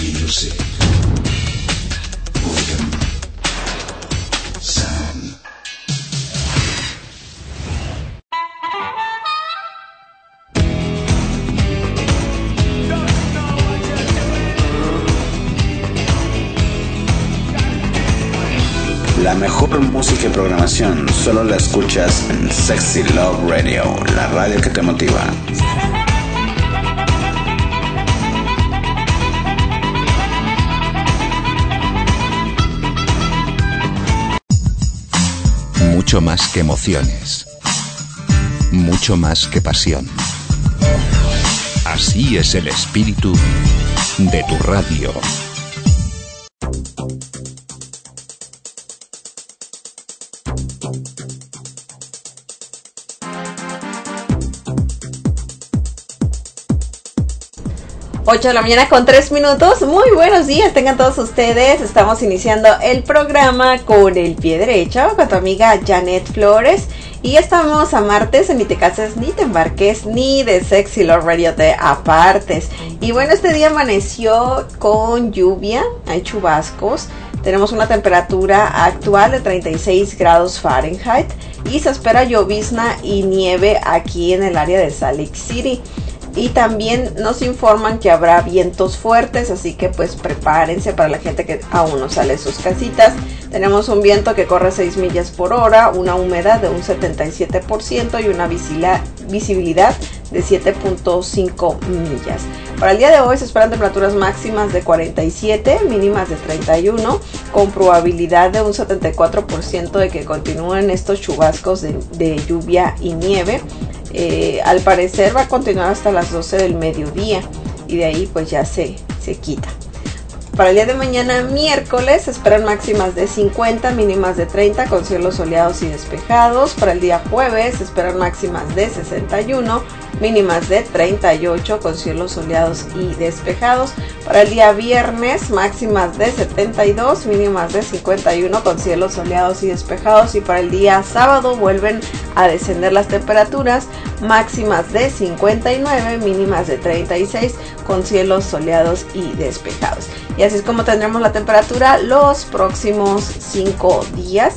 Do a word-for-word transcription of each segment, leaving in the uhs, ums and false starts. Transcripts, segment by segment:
Music. Rhythm. Sound. La mejor música y programación solo la escuchas en Sexy Love Radio, la radio que te motiva. Mucho más que emociones, mucho más que pasión. Así es el espíritu de tu radio. ocho de la mañana con tres minutos. Muy buenos días, tengan todos ustedes. Estamos iniciando el programa con el pie derecho con tu amiga Janet Flores. Y estamos a martes, en Ni te cases, ni te embarques, ni de Sexy Love Radio te apartes. Y bueno, este día amaneció con lluvia, hay chubascos. Tenemos una temperatura actual de treinta y seis grados Fahrenheit. Y se espera llovizna y nieve aquí en el área de Salt Lake City. Y también nos informan que habrá vientos fuertes, así que pues prepárense para la gente que aún no sale de sus casitas. Tenemos un viento que corre seis millas por hora, una humedad de un setenta y siete por ciento y una visibilidad de siete punto cinco millas. Para el día de hoy se esperan temperaturas máximas de cuarenta y siete, mínimas de treinta y uno, con probabilidad de un setenta y cuatro por ciento de que continúen estos chubascos de, de lluvia y nieve. Eh, al parecer va a continuar hasta las doce del mediodía y de ahí pues ya se, se quita. Para el día de mañana, miércoles, se esperan máximas de cincuenta, mínimas de treinta, con cielos soleados y despejados. Para el día jueves se esperan máximas de sesenta y uno, mínimas de treinta y ocho, con cielos soleados y despejados. Para el día viernes, máximas de setenta y dos, mínimas de cincuenta y uno, con cielos soleados y despejados. Y para el día sábado vuelven a descender las temperaturas, máximas de cincuenta y nueve, mínimas de treinta y seis, con cielos soleados y despejados. Y así es como tendremos la temperatura los próximos cinco días,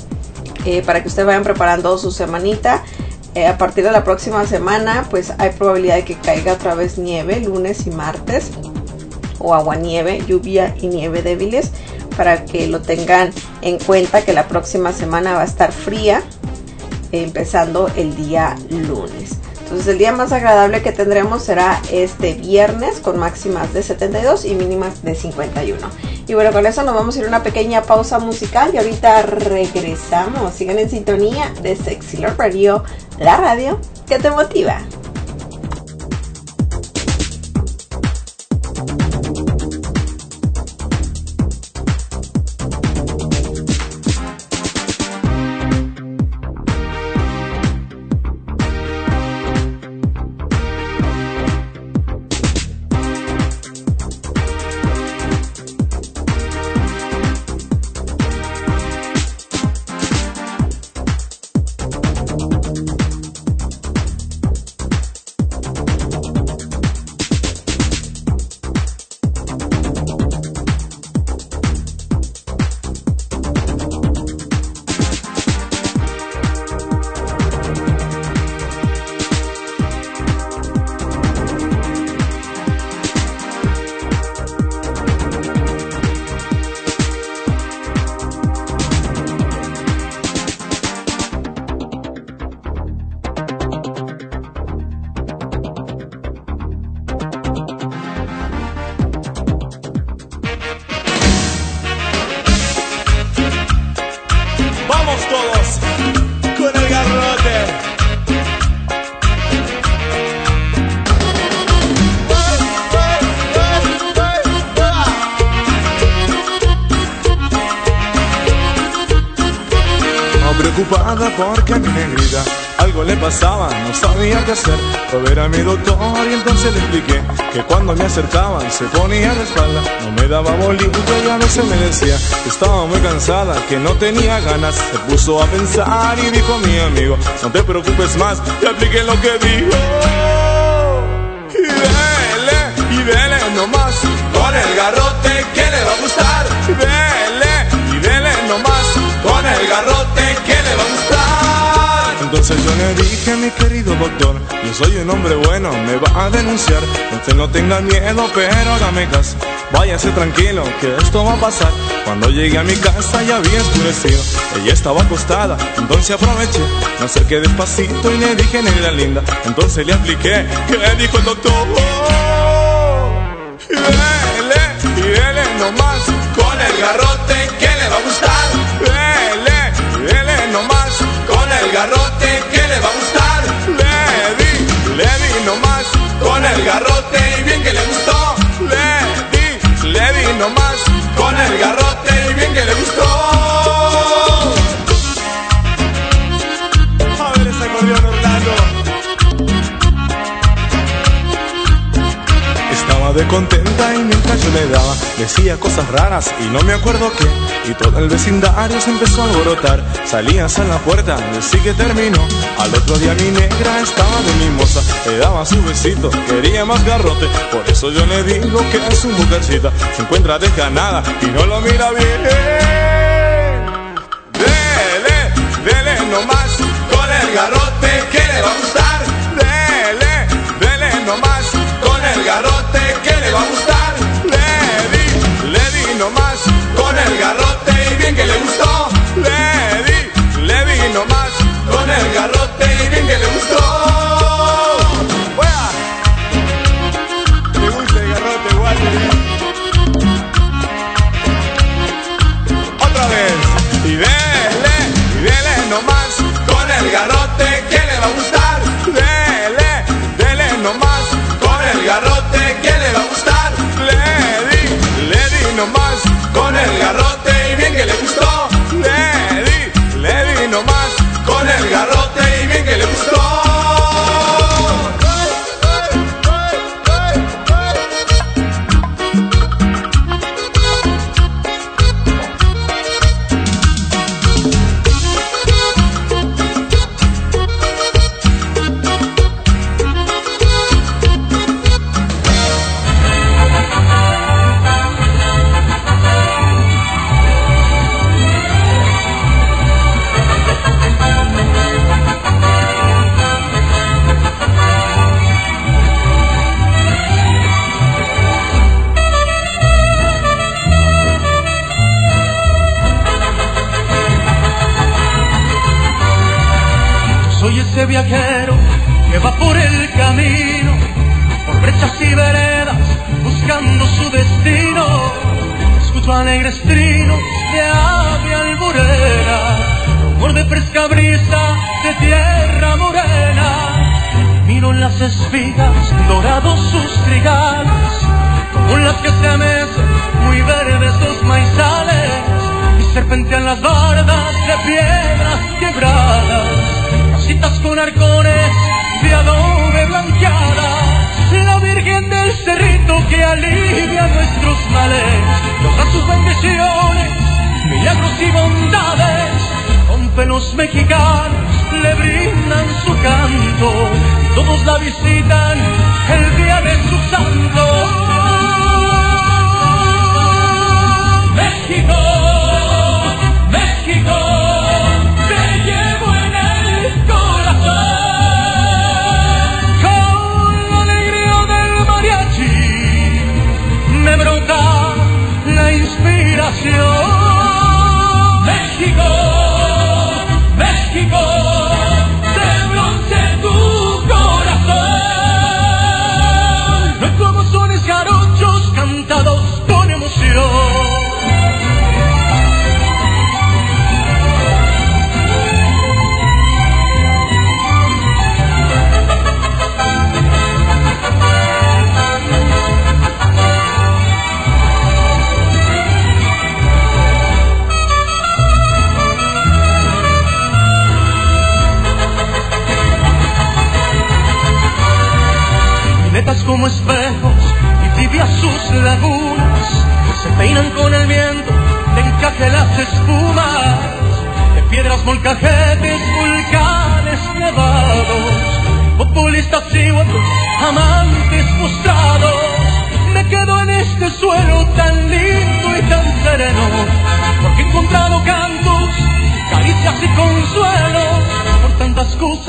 eh, para que ustedes vayan preparando su semanita. Eh, a partir de la próxima semana pues hay probabilidad de que caiga otra vez nieve lunes y martes, o aguanieve, lluvia y nieve débiles, para que lo tengan en cuenta, que la próxima semana va a estar fría, eh, empezando el día lunes. Entonces el día más agradable que tendremos será este viernes, con máximas de setenta y dos y mínimas de cincuenta y uno. Y bueno, con eso nos vamos a ir a una pequeña pausa musical y ahorita regresamos. Sigan en sintonía de Sexy Love Radio, la radio que te motiva. Preocupada porque a mi negrita algo le pasaba, no sabía qué hacer. Fue a ver a mi doctor y entonces le expliqué que cuando me acercaban se ponía de espalda, no me daba bolito y a veces me decía que estaba muy cansada, que no tenía ganas. Se puso a pensar y dijo mi amigo, no te preocupes más, te apliqué lo que dijo. Y dele, y dele nomás con el garrote. Entonces yo le dije, mi querido doctor, yo soy un hombre bueno, me va a denunciar. Usted no tenga miedo, pero hágame caso, váyase tranquilo, que esto va a pasar. Cuando llegué a mi casa ya había oscurecido, ella estaba acostada, entonces aproveché, me acerqué despacito y le dije, negra linda. Entonces le apliqué, ¿qué le dijo el doctor? Oh, y dele, y dele nomás, con el garrote que le va a gustar. Dele, y dele nomás, con el garrote que le va a gustar. Le di, le di nomás, con el garrote y bien que le gustó. Le di, le di nomás, con el garrote y bien que le gustó. A ver ese acordeón, Orlando. Estaba de contenta y mientras yo le daba decía cosas raras y no me acuerdo qué. Y todo el vecindario se empezó a alborotar. Salías a la puerta, decí que terminó. Al otro día mi negra estaba de mimosa, le daba su besito, quería más garrote. Por eso yo le digo que es su mujercita, se encuentra desganada y no lo mira bien. Dele, dele nomás, con el garrote que le va a gustar. Dele, dele nomás, con el garrote que le va a gustar. Le di, le di nomás, con el garrote y bien que le gustó. Le di, le di nomás, con el garrote y bien que le gustó. ¡Fuera! ¿Te gusta el garrote, Walter? Otra vez. Y dele, y dele nomás, con el garrote que le va a gustar. Dele, dele nomás, con el garrote que le va a gustar. Le di, le di nomás, con el garrote y bien que le gustó. Le di, le di nomás, con el garrote y bien que le gustó. Ese viajero que va por el camino, por brechas y veredas, buscando su destino. Escucho alegres trinos de ave alburera, rumor de fresca brisa de tierra morena. Miro en las espigas dorados sus trigales, como las que se mecen muy verdes los maizales, y serpentean las bardas de piedras quebradas, casitas con arcones de adobe blanqueadas. La Virgen del Cerrito que alivia nuestros males, nos da sus bendiciones, milagros y bondades. Con pelos mexicanos le brindan su canto, y todos la visitan el día de su santo. México, México, te llevo en el corazón. Con la alegría del mariachi me brota la inspiración. México, México, de bronce tu corazón. Nuestros sones jarochos cantados con emoción. Como espejos y tibias sus lagunas, se peinan con el viento de encaje las espumas, de piedras molcajetes, volcanes nevados, populistas chihuahuas, amantes postrados. Me quedo en este suelo tan lindo y tan sereno, porque he encontrado cantos, caricias y consuelos por tantas cosas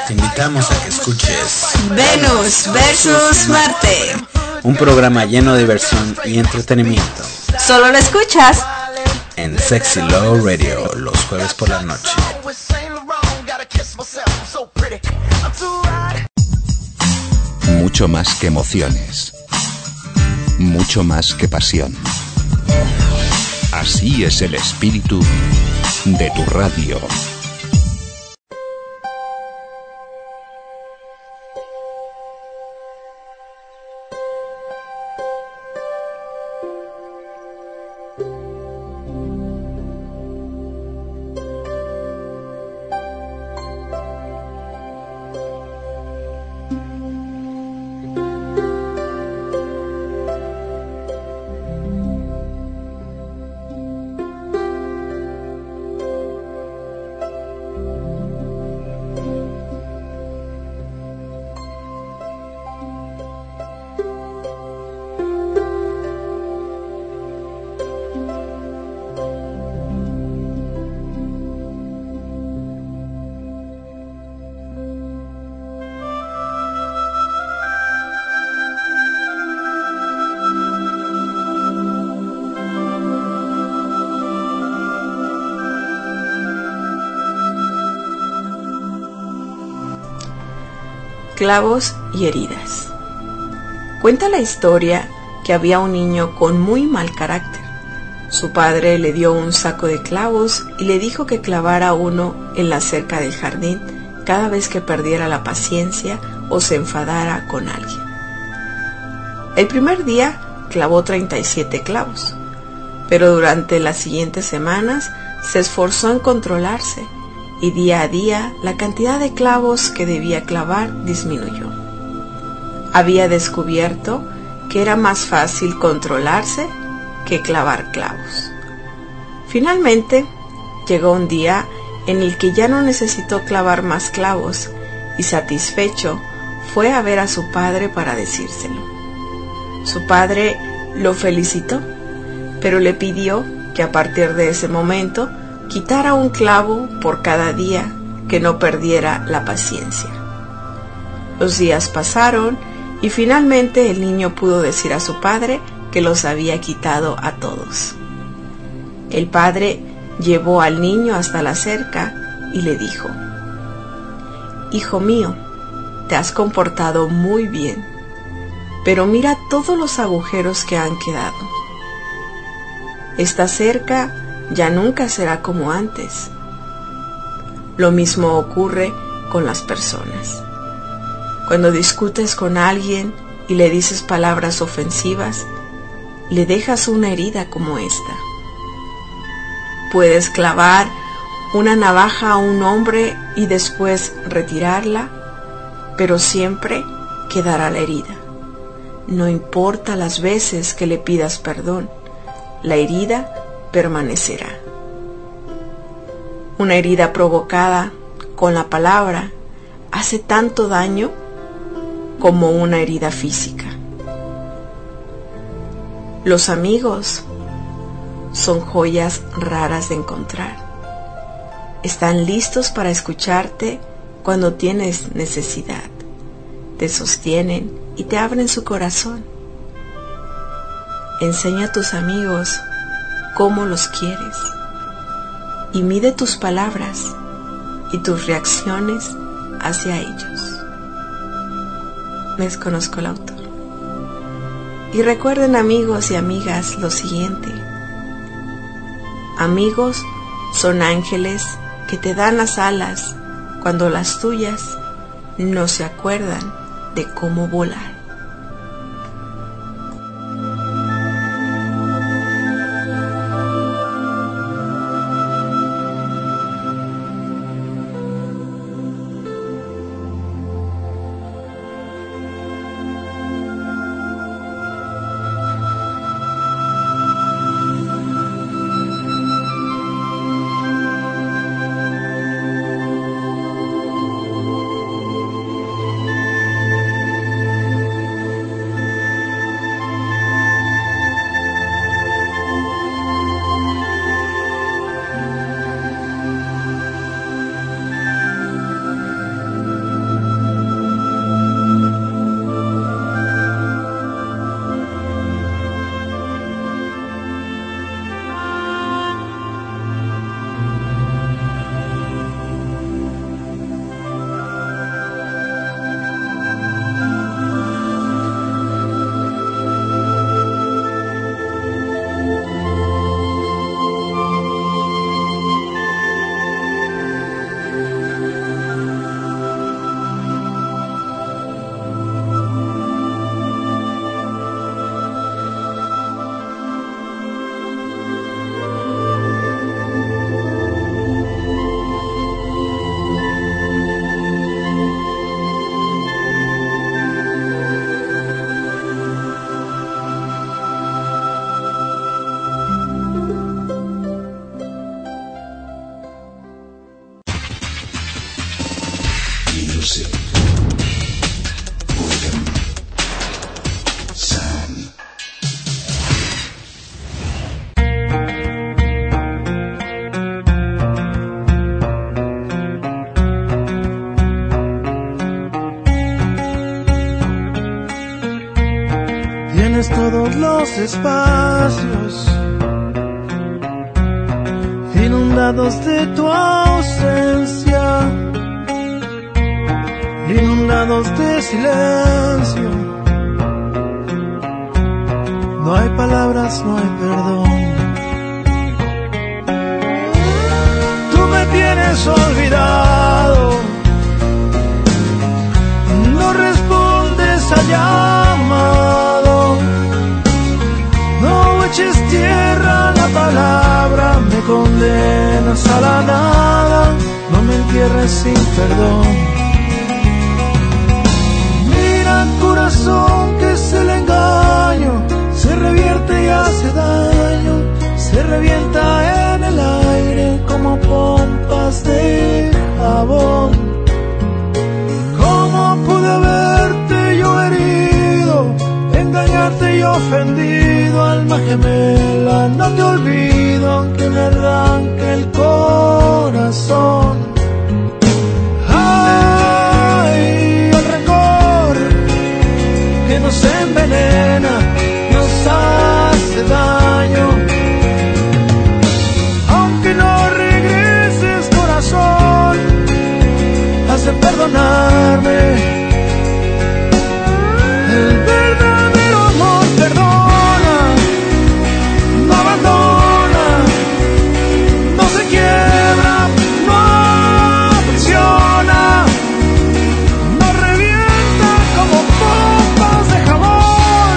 Te invitamos a que escuches Venus versus Marte. Un programa lleno de diversión y entretenimiento. Solo lo escuchas en Sexy Love Radio los jueves por la noche. Mucho más que emociones. Mucho más que pasión. Así es el espíritu de tu radio. Clavos y heridas. Cuenta la historia que había un niño con muy mal carácter. Su padre le dio un saco de clavos y le dijo que clavara uno en la cerca del jardín cada vez que perdiera la paciencia o se enfadara con alguien. El primer día clavó treinta y siete clavos, pero durante las siguientes semanas se esforzó en controlarse y día a día la cantidad de clavos que debía clavar disminuyó. Había descubierto que era más fácil controlarse que clavar clavos. Finalmente, llegó un día en el que ya no necesitó clavar más clavos y satisfecho fue a ver a su padre para decírselo. Su padre lo felicitó, pero le pidió que a partir de ese momento quitara un clavo por cada día que no perdiera la paciencia. Los días pasaron y finalmente el niño pudo decir a su padre que los había quitado a todos. El padre llevó al niño hasta la cerca y le dijo: «Hijo mío, te has comportado muy bien, pero mira todos los agujeros que han quedado. Esta cerca ya nunca será como antes». Lo mismo ocurre con las personas. Cuando discutes con alguien y le dices palabras ofensivas, le dejas una herida como esta. Puedes clavar una navaja a un hombre y después retirarla, pero siempre quedará la herida. No importa las veces que le pidas perdón, la herida permanecerá. Una herida provocada con la palabra hace tanto daño como una herida física. Los amigos son joyas raras de encontrar. Están listos para escucharte cuando tienes necesidad. Te sostienen y te abren su corazón. Enseña a tus amigos cómo los quieres y mide tus palabras y tus reacciones hacia ellos. Desconozco el autor. Y recuerden, amigos y amigas, lo siguiente: amigos son ángeles que te dan las alas cuando las tuyas no se acuerdan de cómo volar. exclusive. Boredom Sound. Tienes todos los espacios inundados de tu ausencia, inundados de silencio. No hay palabras, no hay perdón. Tú me tienes olvidado, no respondes al llamado, no eches tierra a la palabra, me condenas a la nada, no me entierres sin perdón. Mira corazón que es el engaño, se revierte y hace daño, se revienta en el aire como pompas de jabón. ¿Cómo pude haberte yo herido, engañarte y ofendido? Alma gemela, no te olvido aunque me arranque el corazón. Ay, el rencor que nos envenena, nos hace daño. Aunque no regreses corazón, has de perdonarme. El verdadero amor perdona, no abandona, no se quiebra, no aprisiona, no revienta como pompas de jabón.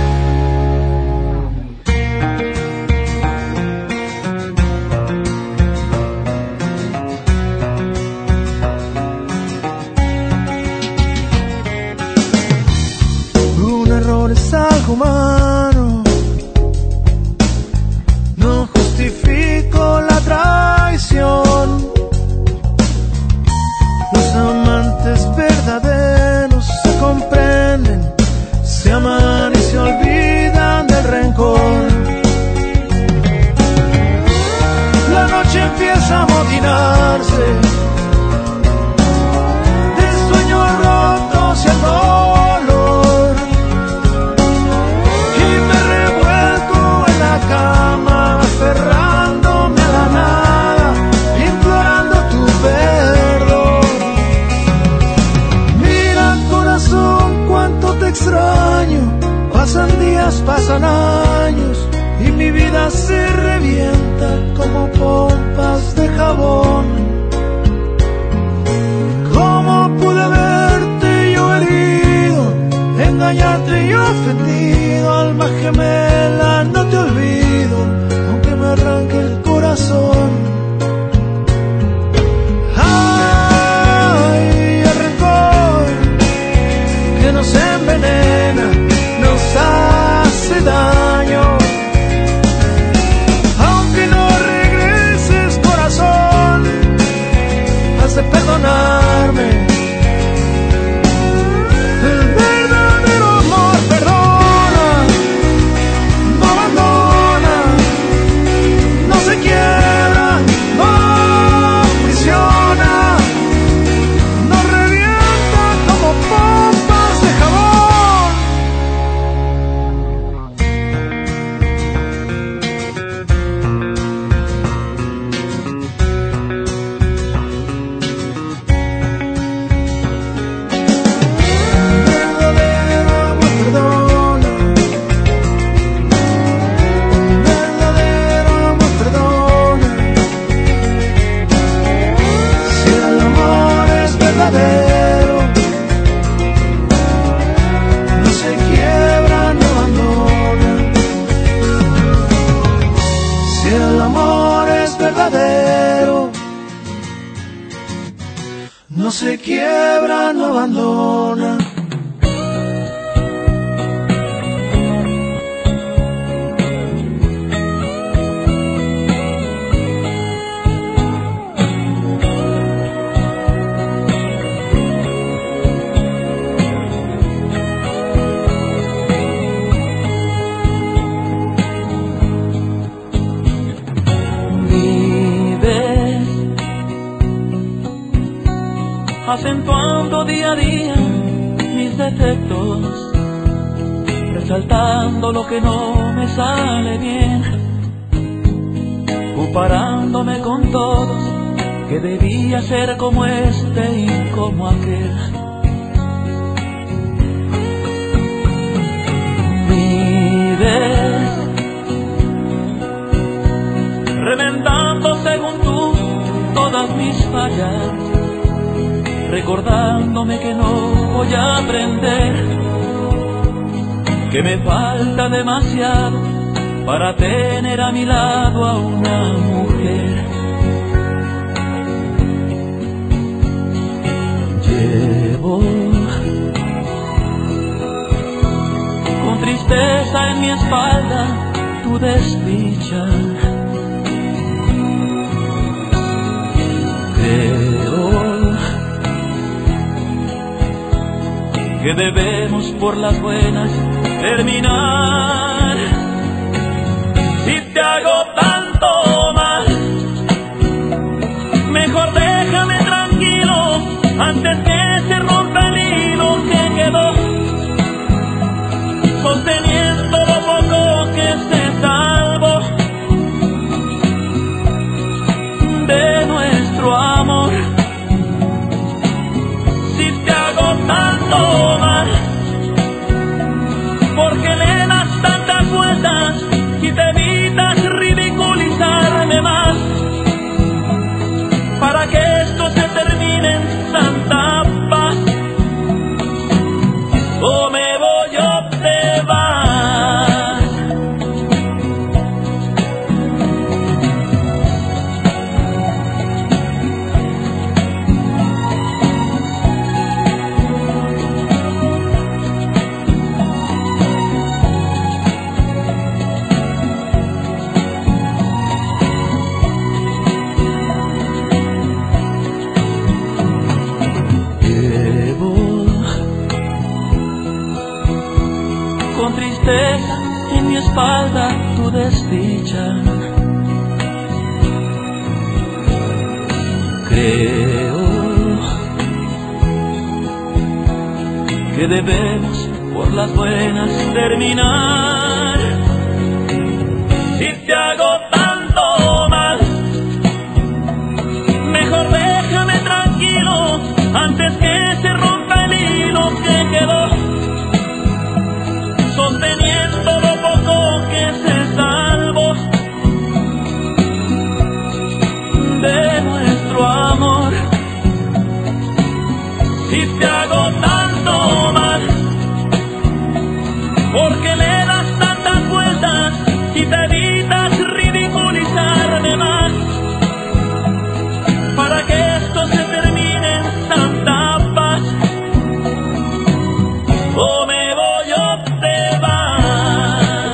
Un error es algo humano, no justifico la traición. Los amantes verdaderos se comprenden, se aman y se olvidan del rencor. La noche empieza a amotinarse de sueños rotos y el dolor, y me revuelco en la cama aferrándome a la nada, implorando tu perdón. Mira corazón cuánto te extraño, pasan días, pasan años y mi vida se revienta como pompas de jabón. ¿Cómo pude verte yo herido, engañarte y ofendido? Alma gemela, no te olvido aunque me arranque el corazón. Ay, el rencor que nos envenena, nos hace daño. Aunque no regreses corazón, has de perdonarme. El verdadero amor perdona, no abandona, no se quiebra, no aprisiona, no revienta como pompas de jabón. Verdadero amor perdona, verdadero amor perdona. Si el amor es verdadero, no se quiebra, no abandona. Si el amor es verdadero, no se quiebra, no abandona. acentuando día a día mis defectos, resaltando lo que no me sale bien, comparándome con todos, que debía ser como este y como aquel. Vives reventando según tú todas mis fallas, recordándome que no voy a aprender, que me falta demasiado para tener a mi lado a una mujer. Llevo con tristeza en mi espalda tu desdicha. Creo que debemos por las buenas terminar. Si te hago tanto mal, mejor déjame tranquilo antes que se rompa el hilo que quedó sosteniendo lo poco que se salvó de nuestro amor. Si te hago tanto mal, porque le das tantas vueltas y te evitas ridiculizarme más, para que esto se termine en santa paz, o me voy o te vas. Con tristeza en mi espalda tu desdicha. Creo que debemos por las buenas terminar. Si te hago tanto mal, mejor déjame tranquilo antes que se rompa el hilo que quedó sosteniendo lo poco que se salvó de nuestro amor. Si te hago tanto mal, porque le das tantas vueltas y te evitas ridiculizarme más, para que esto se termine en santa paz, o me voy o te vas.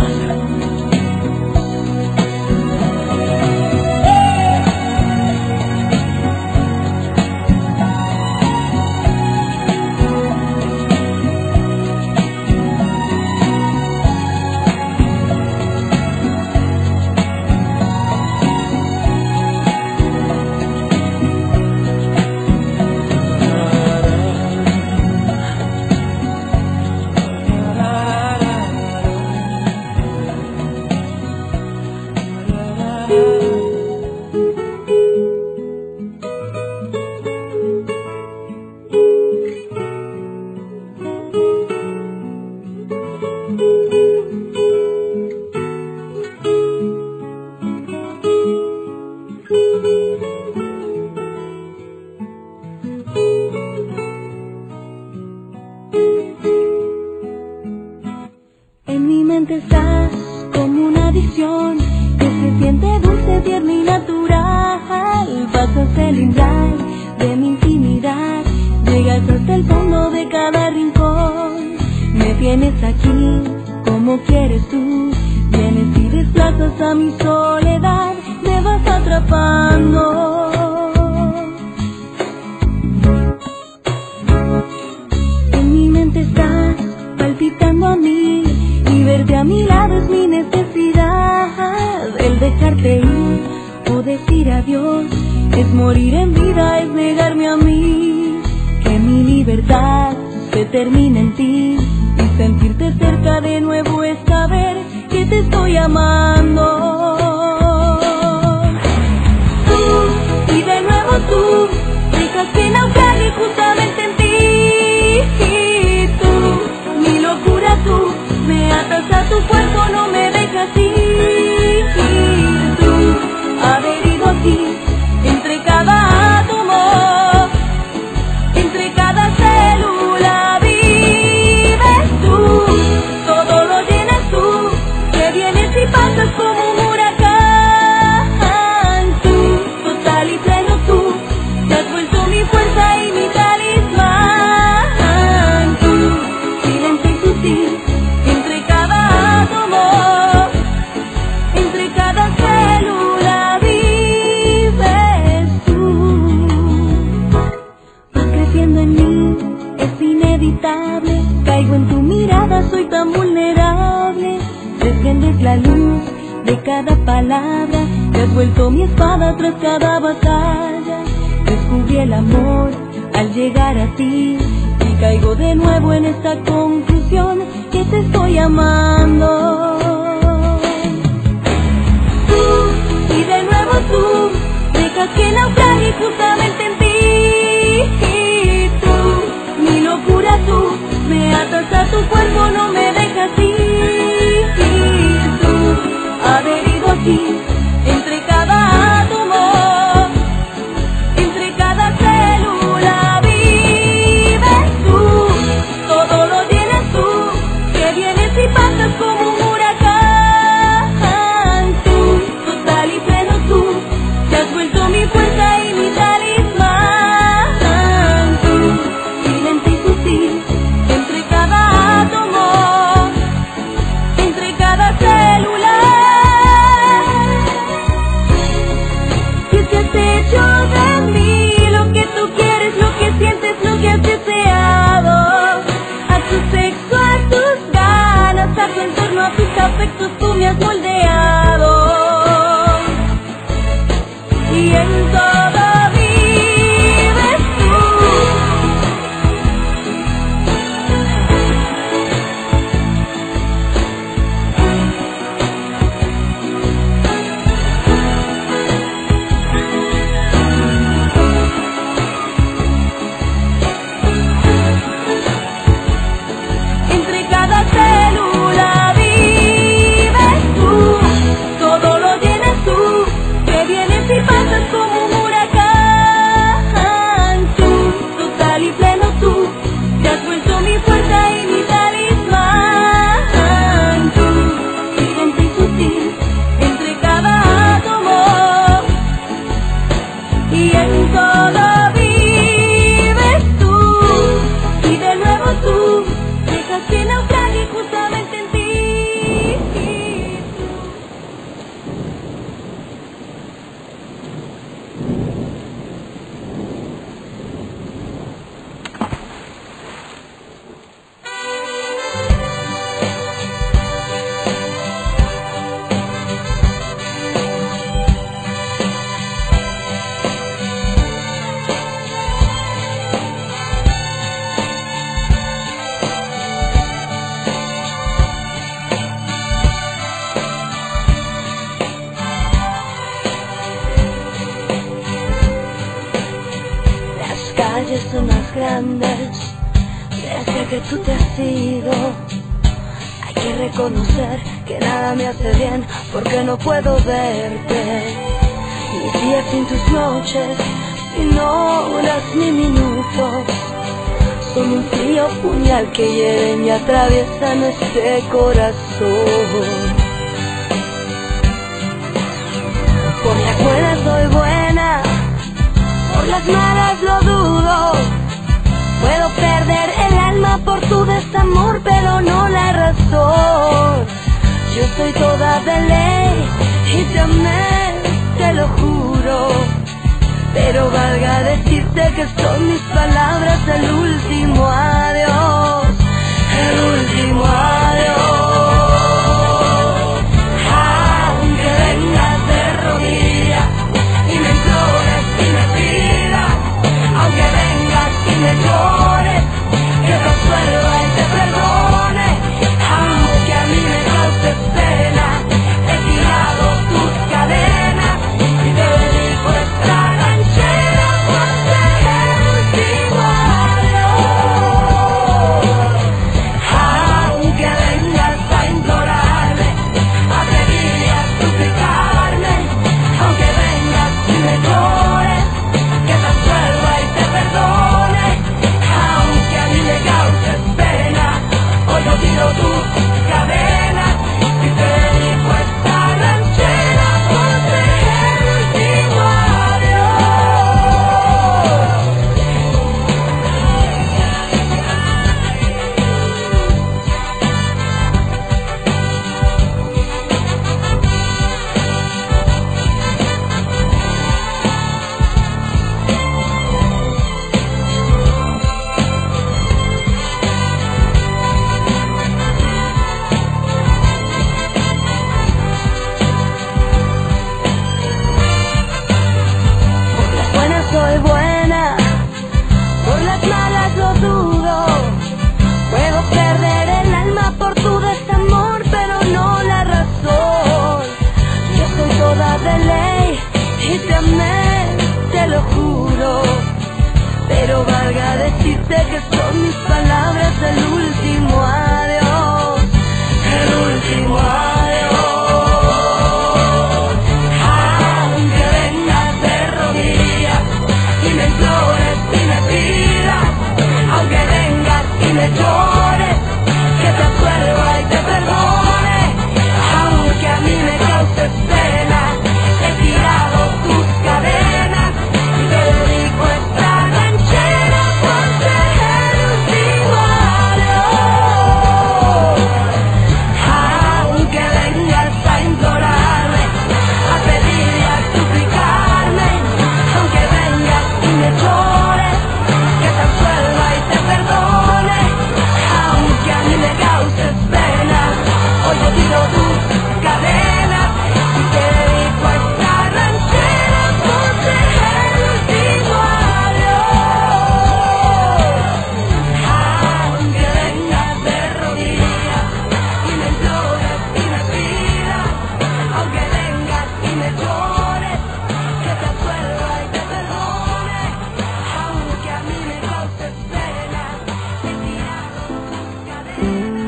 En mi mente estás como una adicción que se siente dulce, tierna y natural. Pasas el umbral de mi intimidad, llegas hasta el fondo de cada rincón. Me tienes aquí como quieres tú, vienes y desplazas a mi soledad, me vas atrapando. En mi mente estás palpitando a mí, y verte a mi lado es mi necesidad. El dejarte ir o decir adiós es morir en vida, es negarme a mí. se termina en ti. Y sentirte cerca de nuevo es saber que te estoy amando. Tú, y de nuevo tú, dejas que naufrague justamente en ti. Y tú, mi locura tú, me atas a tu cuerpo, no me dejas ir. Y tú, adherido aquí, entre cada átomo, entre cada célula vives tú, todo lo llenas tú, que vienes y pasas como un huracán. Tú, total y pleno tú, te has vuelto mi fuerza y mi talismán. Tú, silencio y sutil, entre cada átomo, entre cada célula vives tú. Vas creciendo en mí, es inevitable, caigo en tu mirada, soy tan vulnerable. Defiendes la luz de cada palabra, te has vuelto mi espada tras cada batalla. Descubrí el amor al llegar a ti y caigo de nuevo en esta conclusión que te estoy amando. Tú, y de nuevo tú, dejas que naufrague justamente en ti. Y tú, mi locura tú, me atas a tu cuerpo, no me dejas ir. Y tú, adherido aquí, entre cada átomo, entre cada célula vives tú, todo lo llenas tú, que vienes y pasas como un huracán. Tú, total y pleno tú, te has vuelto mi fuerza y mi talismán. Tú, silente y sutil, entre cada átomo, entre cada célula. Que te has hecho de mí lo que tú quieres, lo que sientes, lo que has deseado. A tu sexo, a tus ganas, a tu entorno, a tus afectos, tú me has moldeado. Y en todo vives tú. Entre cada célula vives tú, todo lo llenas tú, que vienes y pasas como un huracán. Tú, total y pleno tú, te has vuelto mi fuerza y mi talismán. Tú, silente y sutil, entre cada átomo, y en todo vives tú. Y de nuevo tú, dejas que naufrague justamente en ti. Las calles son más grandes desde que tú te has ido. Hay que reconocer que nada me hace bien porque no puedo verte. Mis días sin tus noches, sin horas ni minutos, son un frío puñal que hieren y atraviesan este corazón. Por las buenas soy buena, por las malas lo dudo. Puedo perder el alma por tu desamor, pero no la razón. Yo soy toda de ley y te amé, te lo juro. Pero valga decirte que son mis palabras el último adiós, el último adiós. Aunque vengas de rodillas y me implores y me pidas, aunque vengas y me llores, que pasó pero valga decirte que son mis palabras el último adiós, el último adiós. Aunque vengas de rodillas y me implores y me pidas, aunque vengas y me llores, que te absuelva y te perdone, aunque a mí me causes pena, he tirado tus cadenas y te dedico esta ranchera por ser el último adiós. Aunque vengas a implorarme, a pedir y a suplicarme, aunque vengas y me llores, que te absuelva y te perdone, aunque a mí me causes pena, hoy yo tiro tus cadenas y te dedico a esta ranchera por ser el último adiós. Aunque vengas de rodillas y me implores y me pidas, aunque vengas y me llores, que te absuelva y te perdone, aunque a mí me causes pena, he tirado tus cadenas.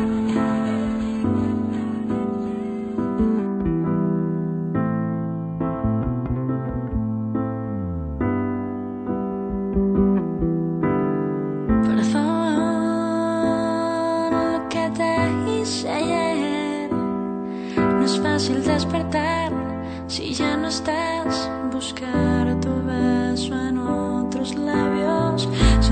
Perdón lo que te hice ayer. No es fácil despertar si ya no estás. Buscar tu beso en otros labios.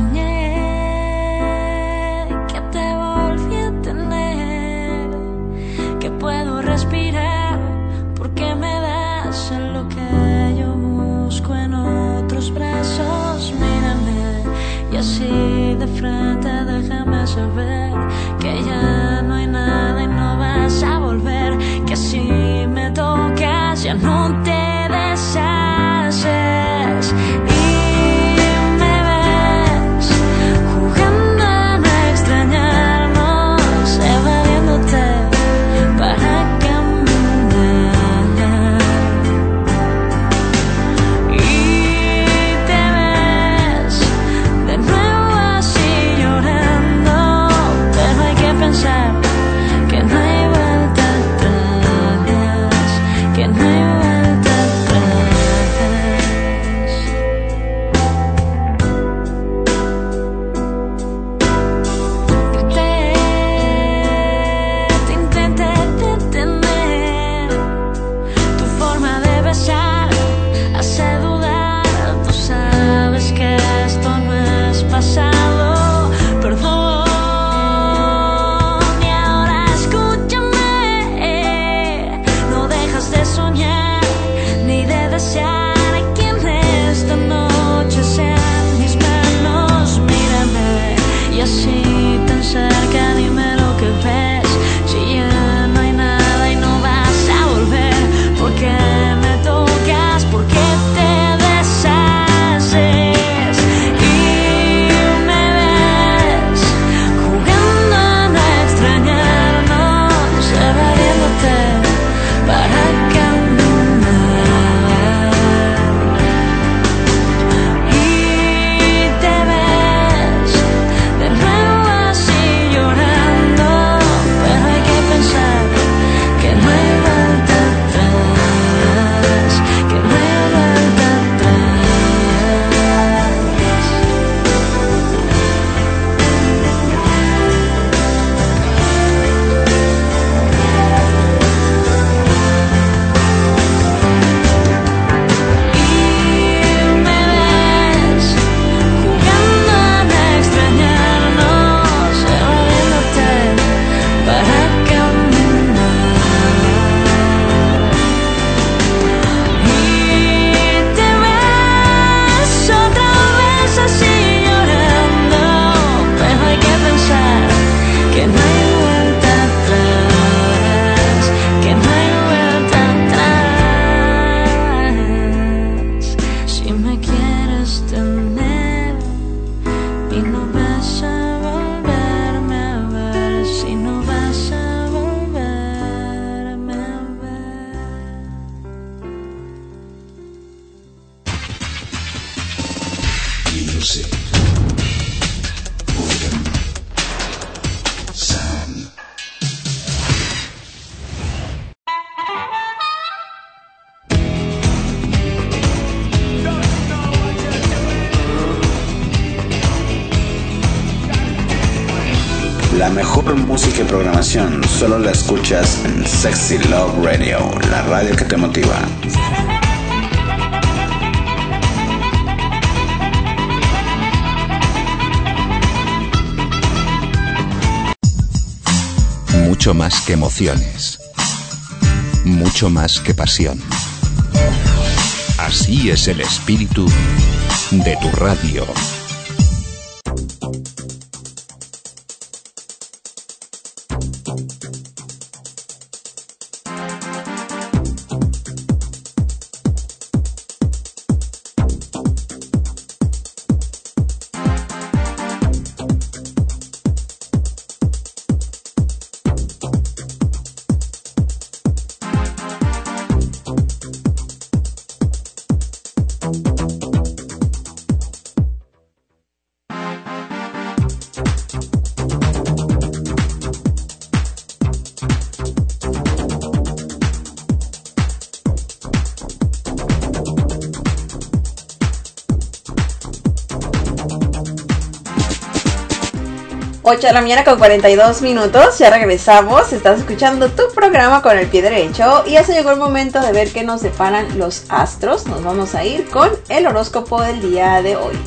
Soñé que te volví a tener, que puedo respirar porque me das lo que yo busco en otros brazos. Mírame y así de frente déjame saber que ya no hay nada y no vas a volver, que si me tocas ya no te deshaces. Y me ves jugando a no extrañarnos, evadiéndote para caminar. Y te ves de nuevo así llorando La mejor música y programación solo la escuchas en Sexy Love Radio, la radio que te motiva. Mucho más que emociones. Mucho más que pasión. Así es el espíritu de tu radio. ocho de la mañana con cuarenta y dos minutos, ya regresamos, estás escuchando tu programa con el pie derecho y ya se llegó el momento de ver qué nos deparan los astros. Nos vamos a ir con el horóscopo del día de hoy.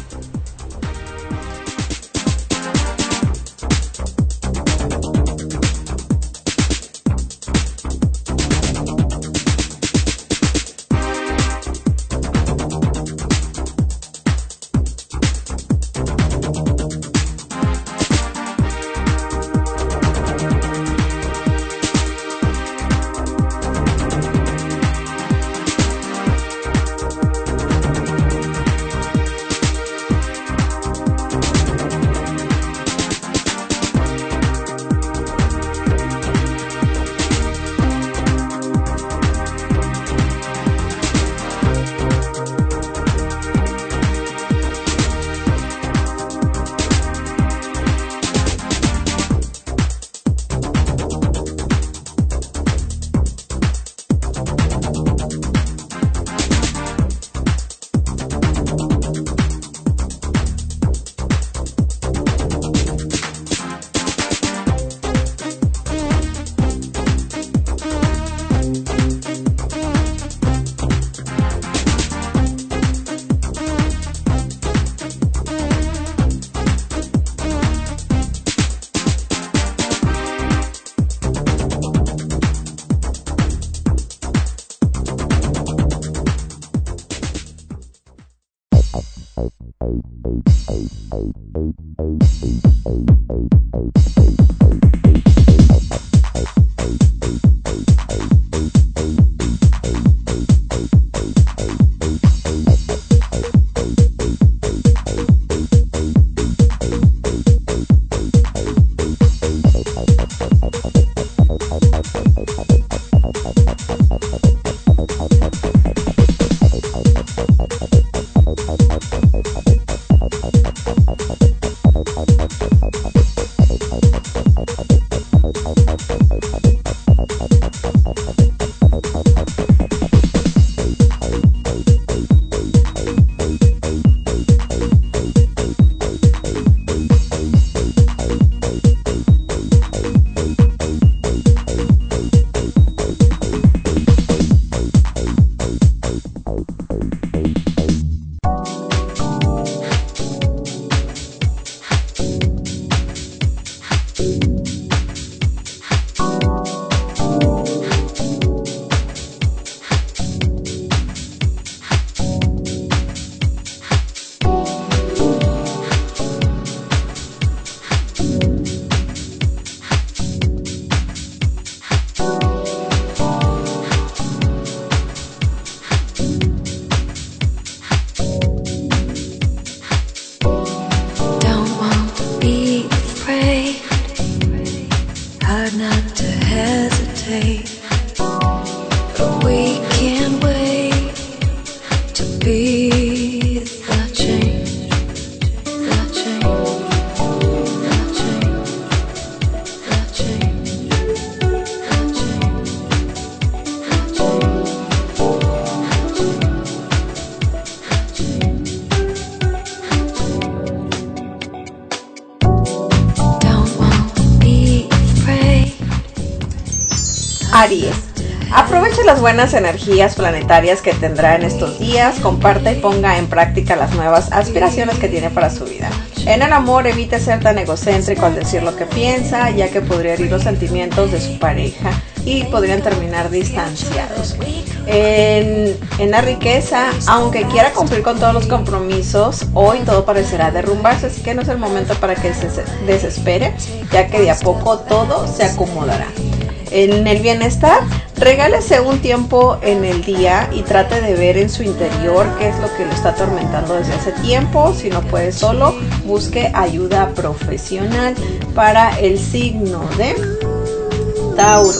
Aries. Aproveche las buenas energías planetarias que tendrá en estos días, comparta y ponga en práctica las nuevas aspiraciones que tiene para su vida. En el amor, evite ser tan egocéntrico al decir lo que piensa, ya que podría herir los sentimientos de su pareja y podrían terminar distanciados. En, en la riqueza, aunque quiera cumplir con todos los compromisos, hoy todo parecerá derrumbarse, así que no es el momento para que se desespere, ya que de a poco todo se acomodará. En el bienestar, regálese un tiempo en el día y trate de ver en su interior qué es lo que lo está atormentando desde hace tiempo. Si no puede solo, busque ayuda profesional. Para el signo de Tauro.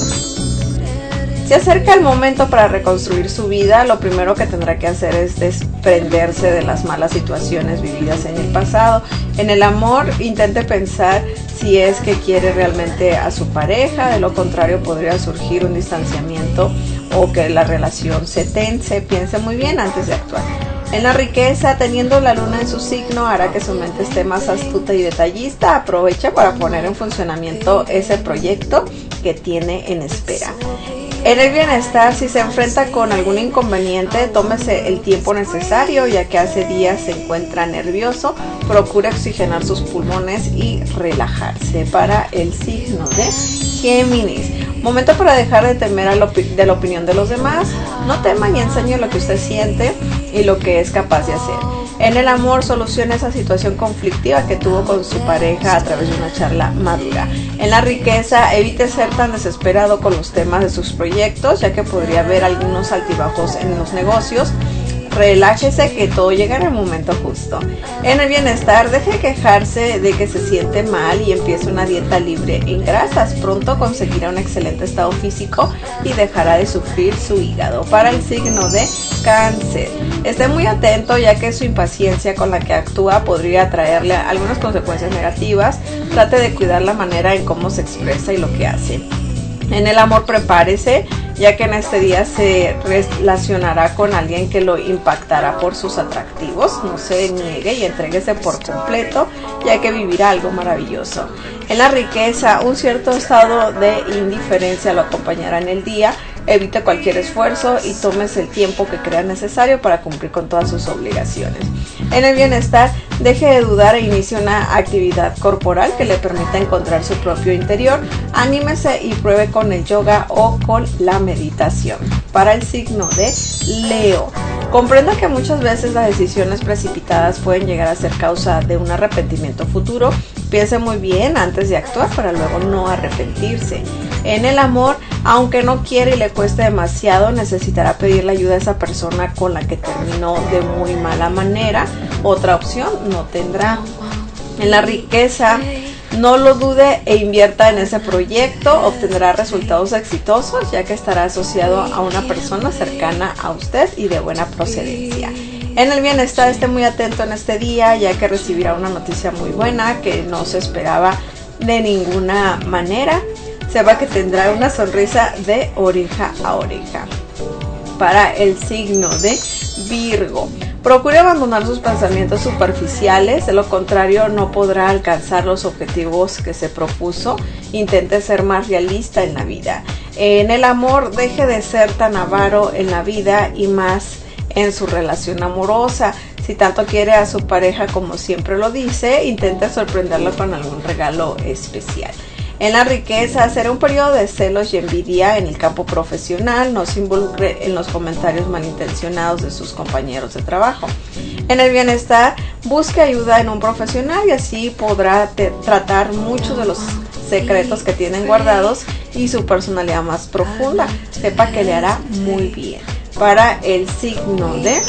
Se acerca el momento para reconstruir su vida. Lo primero que tendrá que hacer es desprenderse de las malas situaciones vividas en el pasado. En el amor, intente pensar si es que quiere realmente a su pareja. De lo contrario, podría surgir un distanciamiento o que la relación se tense. Piense muy bien antes de actuar. En la riqueza, teniendo la luna en su signo, hará que su mente esté más astuta y detallista. Aprovecha para poner en funcionamiento ese proyecto que tiene en espera. En el bienestar, si se enfrenta con algún inconveniente, tómese el tiempo necesario, ya que hace días se encuentra nervioso. Procure oxigenar sus pulmones y relajarse. Para el signo de Géminis. Momento para dejar de temer a lo, de la opinión de los demás. No tema y enseñe lo que usted siente y lo que es capaz de hacer. En el amor, solucione esa situación conflictiva que tuvo con su pareja a través de una charla madura. En la riqueza, evite ser tan desesperado con los temas de sus proyectos, ya que podría haber algunos altibajos en los negocios. Relájese, que todo llega en el momento justo. En el bienestar, deje de quejarse de que se siente mal y empiece una dieta libre en grasas. Pronto conseguirá un excelente estado físico y dejará de sufrir su hígado. Para el signo de Cáncer, esté muy atento, ya que su impaciencia con la que actúa podría traerle algunas consecuencias negativas. Trate de cuidar la manera en cómo se expresa y lo que hace. En el amor, prepárese, ya que en este día se relacionará con alguien que lo impactará por sus atractivos. No se niegue y entréguese por completo, ya que vivirá algo maravilloso. En la riqueza, un cierto estado de indiferencia lo acompañará en el día. Evite cualquier esfuerzo y tómese el tiempo que crea necesario para cumplir con todas sus obligaciones. En el bienestar, deje de dudar e inicie una actividad corporal que le permita encontrar su propio interior. Anímese y pruebe con el yoga o con la meditación. Para el signo de Leo, comprenda que muchas veces las decisiones precipitadas pueden llegar a ser causa de un arrepentimiento futuro. Piense muy bien antes de actuar para luego no arrepentirse. En el amor, aunque no quiere y le cueste demasiado, necesitará pedirle ayuda a esa persona con la que terminó de muy mala manera. Otra opción no tendrá. En la riqueza, no lo dude e invierta en ese proyecto. Obtendrá resultados exitosos, ya que estará asociado a una persona cercana a usted y de buena procedencia. En el bienestar, esté muy atento en este día, ya que recibirá una noticia muy buena que no se esperaba de ninguna manera. Sepa que tendrá una sonrisa de oreja a oreja. Para el signo de Virgo, procure abandonar sus pensamientos superficiales, de lo contrario no podrá alcanzar los objetivos que se propuso. Intente ser más realista en la vida. En el amor, deje de ser tan avaro en la vida y más en su relación amorosa. Si tanto quiere a su pareja como siempre lo dice, intente sorprenderlo con algún regalo especial. En la riqueza, será un periodo de celos y envidia en el campo profesional. No se involucre en los comentarios malintencionados de sus compañeros de trabajo. En el bienestar, busque ayuda en un profesional y así podrá tratar muchos de los secretos que tienen guardados y su personalidad más profunda. Sepa que le hará muy bien. Para el signo de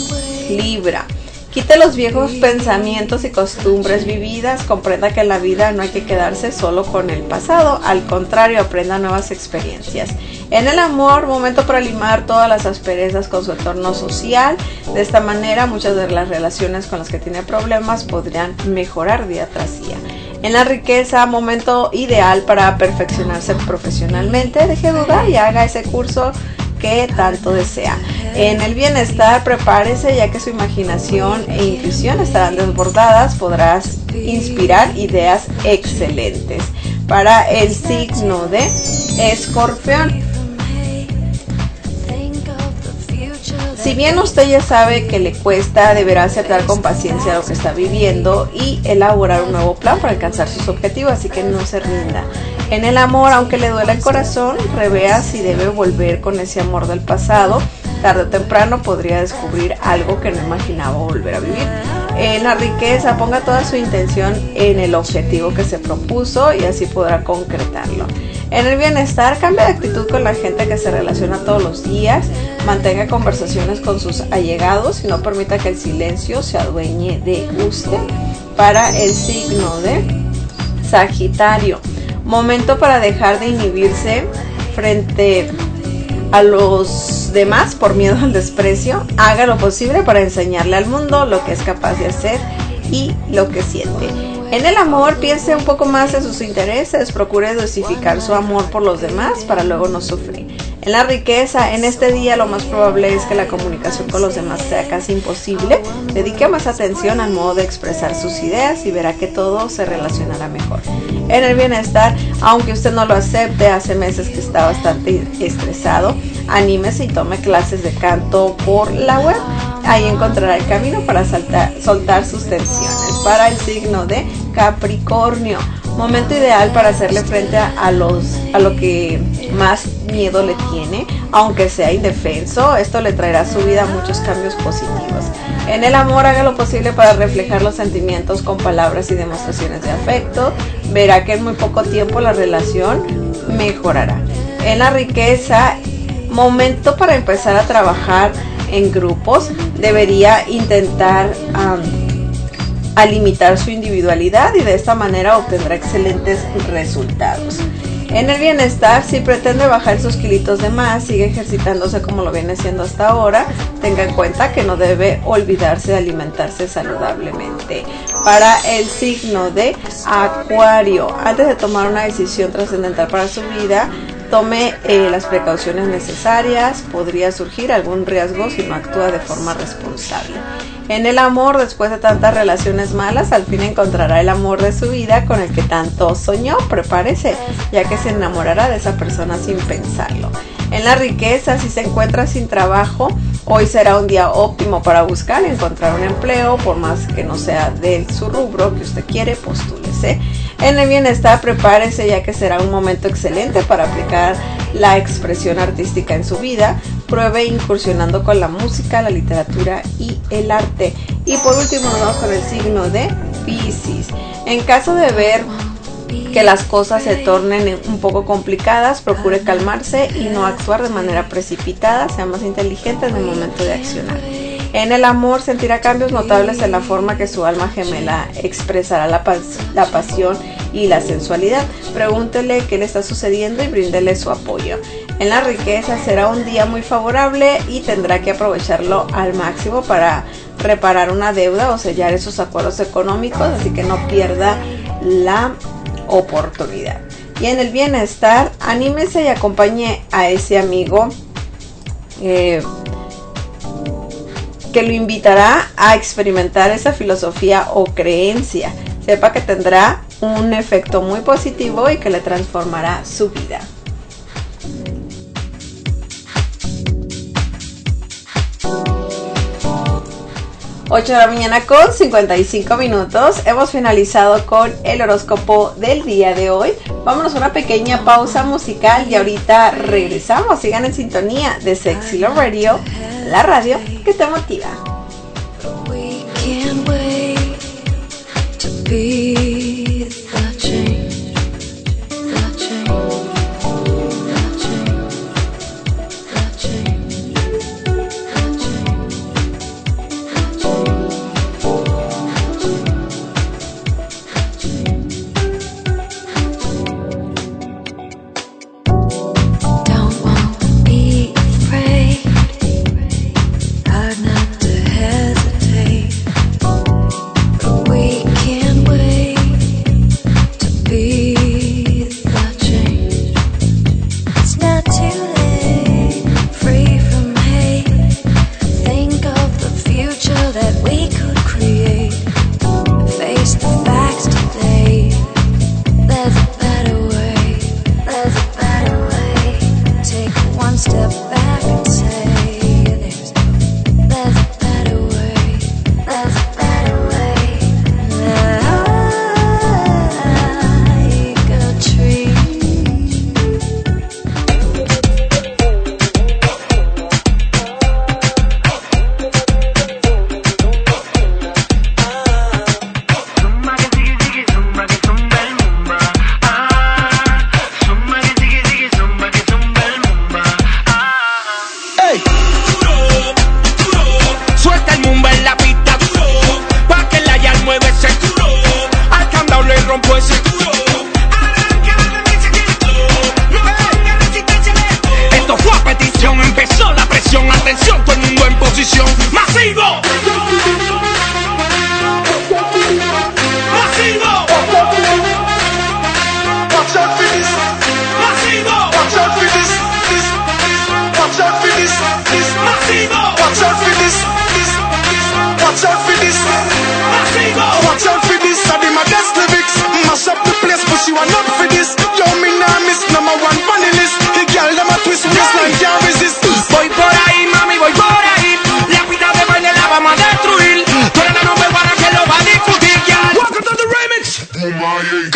Libra, quite los viejos pensamientos y costumbres vividas. Comprenda que en la vida no hay que quedarse solo con el pasado. Al contrario, aprenda nuevas experiencias. En el amor, momento para limar todas las asperezas con su entorno social. De esta manera, muchas de las relaciones con las que tiene problemas podrían mejorar día tras día. En la riqueza, momento ideal para perfeccionarse profesionalmente. Deje de dudar y haga ese curso que tanto desea. En el bienestar, prepárese, ya que su imaginación e intuición estarán desbordadas. Podrás inspirar ideas excelentes. Para el signo de Escorpión, Si bien usted ya sabe que le cuesta, deberá aceptar con paciencia lo que está viviendo y elaborar un nuevo plan para alcanzar sus objetivos, así que no se rinda. En el amor, aunque le duele el corazón, revea si debe volver con ese amor del pasado. Tarde o temprano podría descubrir algo que no imaginaba volver a vivir. En la riqueza, ponga toda su intención en el objetivo que se propuso y así podrá concretarlo. En el bienestar, cambie de actitud con la gente que se relaciona todos los días, mantenga conversaciones con sus allegados y no permita que el silencio se adueñe de usted. Para el signo de Sagitario, momento para dejar de inhibirse frente a los demás por miedo al desprecio. Haga lo posible para enseñarle al mundo lo que es capaz de hacer y lo que siente. En el amor, piense un poco más en sus intereses, procure dosificar su amor por los demás para luego no sufrir. En la riqueza, en este día lo más probable es que la comunicación con los demás sea casi imposible. Dedique más atención al modo de expresar sus ideas y verá que todo se relacionará mejor. En el bienestar, aunque usted no lo acepte, hace meses que está bastante estresado, anímese y tome clases de canto por la web. Ahí encontrará el camino para saltar, soltar sus tensiones. Para el signo de Capricornio, momento ideal para hacerle frente a, a, los, a lo que más miedo le tiene, aunque sea indefenso. Esto le traerá a su vida muchos cambios positivos. En el amor, haga lo posible para reflejar los sentimientos con palabras y demostraciones de afecto. Verá que en muy poco tiempo la relación mejorará. En la riqueza, momento para empezar a trabajar en grupos. Debería intentar um, a limitar su individualidad y de esta manera obtendrá excelentes resultados. En el bienestar, si pretende bajar sus kilitos de más, sigue ejercitándose como lo viene haciendo hasta ahora. Tenga en cuenta que no debe olvidarse de alimentarse saludablemente. Para el signo de Acuario, antes de tomar una decisión trascendental para su vida, tome eh, las precauciones necesarias. Podría surgir algún riesgo si no actúa de forma responsable. En el amor, después de tantas relaciones malas, al fin encontrará el amor de su vida con el que tanto soñó. Prepárese, ya que se enamorará de esa persona sin pensarlo. En la riqueza, si se encuentra sin trabajo, hoy será un día óptimo para buscar y encontrar un empleo, por más que no sea de su rubro que usted quiere, postúlese. En el bienestar, prepárese, ya que será un momento excelente para aplicar la expresión artística en su vida. Pruebe incursionando con la música, la literatura y el arte. Y por último nos vamos con el signo de Piscis. En caso de ver que las cosas se tornen un poco complicadas, procure calmarse y no actuar de manera precipitada. Sea más inteligente en el momento de accionar. En el amor, sentirá cambios notables en la forma que su alma gemela expresará la, pas- la pasión y la sensualidad. Pregúntele qué le está sucediendo y bríndele su apoyo. En la riqueza, será un día muy favorable y tendrá que aprovecharlo al máximo para reparar una deuda o sellar esos acuerdos económicos, así que no pierda la oportunidad. Y en el bienestar, anímese y acompañe a ese amigo eh, que lo invitará a experimentar esa filosofía o creencia. Sepa que tendrá un efecto muy positivo y que le transformará su vida. ocho de la mañana con cincuenta y cinco minutos. Hemos finalizado con el horóscopo del día de hoy. Vámonos a una pequeña pausa musical y ahorita regresamos. Sigan en sintonía de Sexy Love Radio, la radio que te motiva. We can't wait to be the change, the change, the change, the change, the change. Don't want to be afraid. Hard not to hesitate. But we can't wait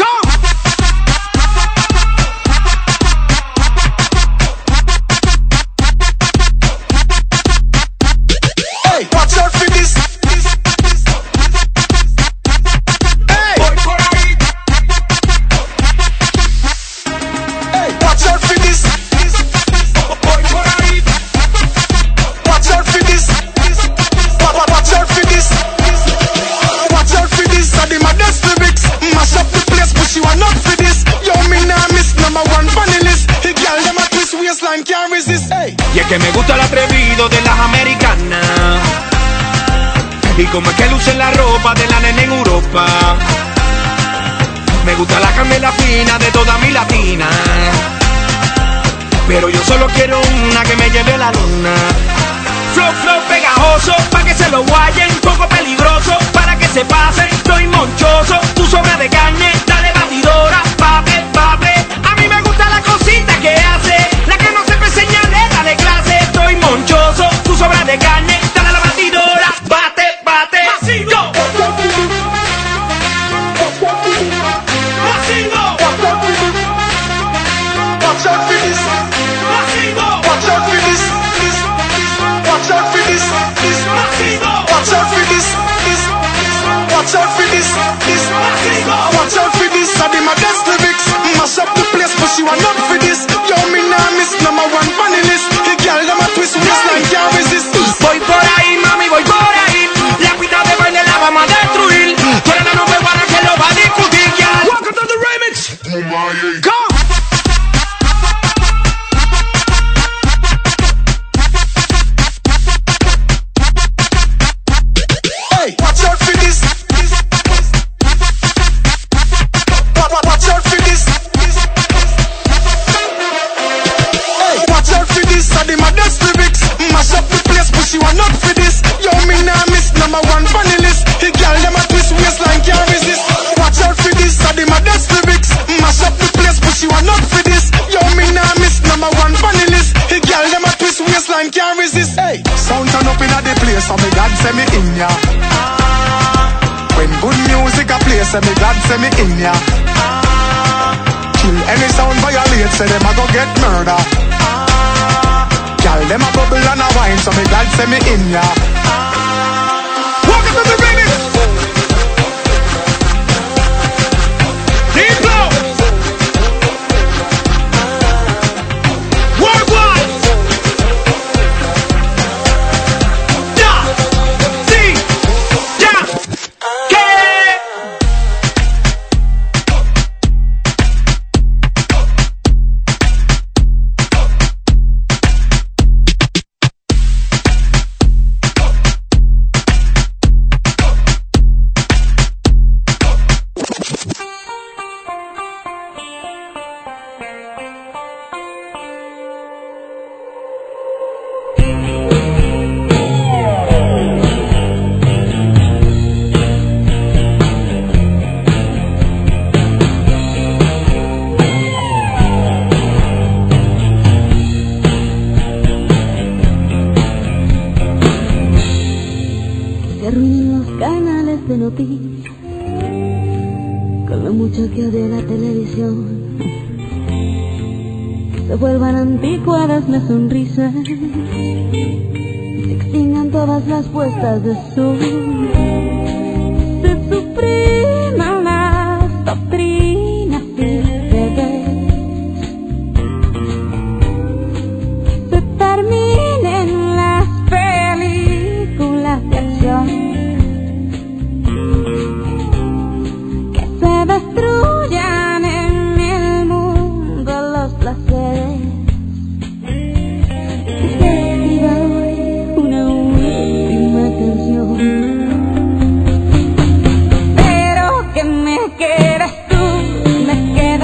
Y es que me gusta el atrevido de las americanas, y como es que lucen la ropa de la nena en Europa. Me gusta la camela fina de toda mi latina, pero yo solo quiero una que me lleve a la luna. Flow, flow pegajoso, pa' que se lo guayen, poco peligroso, para que se pase. Estoy monchoso, tú sobra de carne, dale batidora, pape, pape. A mí me gusta la cosita que hace, la que no se señale, dale clase. Estoy monchoso, tú sobra de carne, dale la batidora, bate, bate, go. Watch out for this. Watch out for this. Watch out for this. Watch out for this. Watch out for this. Watch out for this. I did my best lyrics. Mash up the place, but she want not for this. Yo, me nah miss number one funny list. The girl them a twist waistline can't resist. Voy por ahí, mami, voy por ahí. La pista de baile la vamos a destruir. Tú eres la nube guana que lo va a discutir, girl. Welcome to the remix. Go. She want not for this. Yo, me nah miss number one funny list. The girl them a twist waistline can't resist. Watch out for this. I did my best lyrics. Mash up the place, but she want not for this. Yo, me nah miss number one funny list. The girl them a twist waistline can't resist. Hey, sound turn up inna the place, so me glad say me in ya. When good music a play, say me glad say me in ya. Kill any sound violate, say them a go get murder. Girl, them a bubble and a wine, so me glad say me in ya. Welcome to the remix. Deep blow. Worldwide. Da, si, ya, que. Con lo mucho que odio la televisión, se vuelvan anticuadas las sonrisas, se extingan todas las puestas de sol, se supriman las doctrinas y deberes, se terminen las películas de acción, destruyan en el mundo los placeres. Escriba hoy una última canción, pero que me quieres tú, me quedas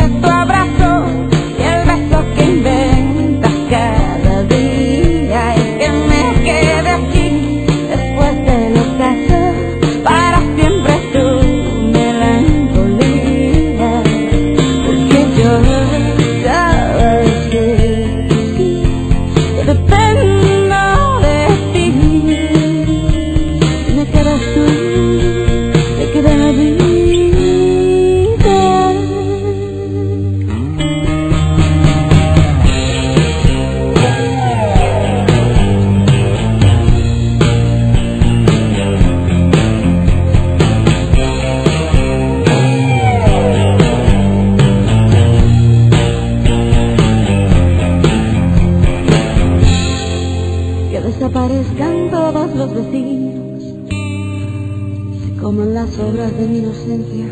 como en las obras de mi inocencia.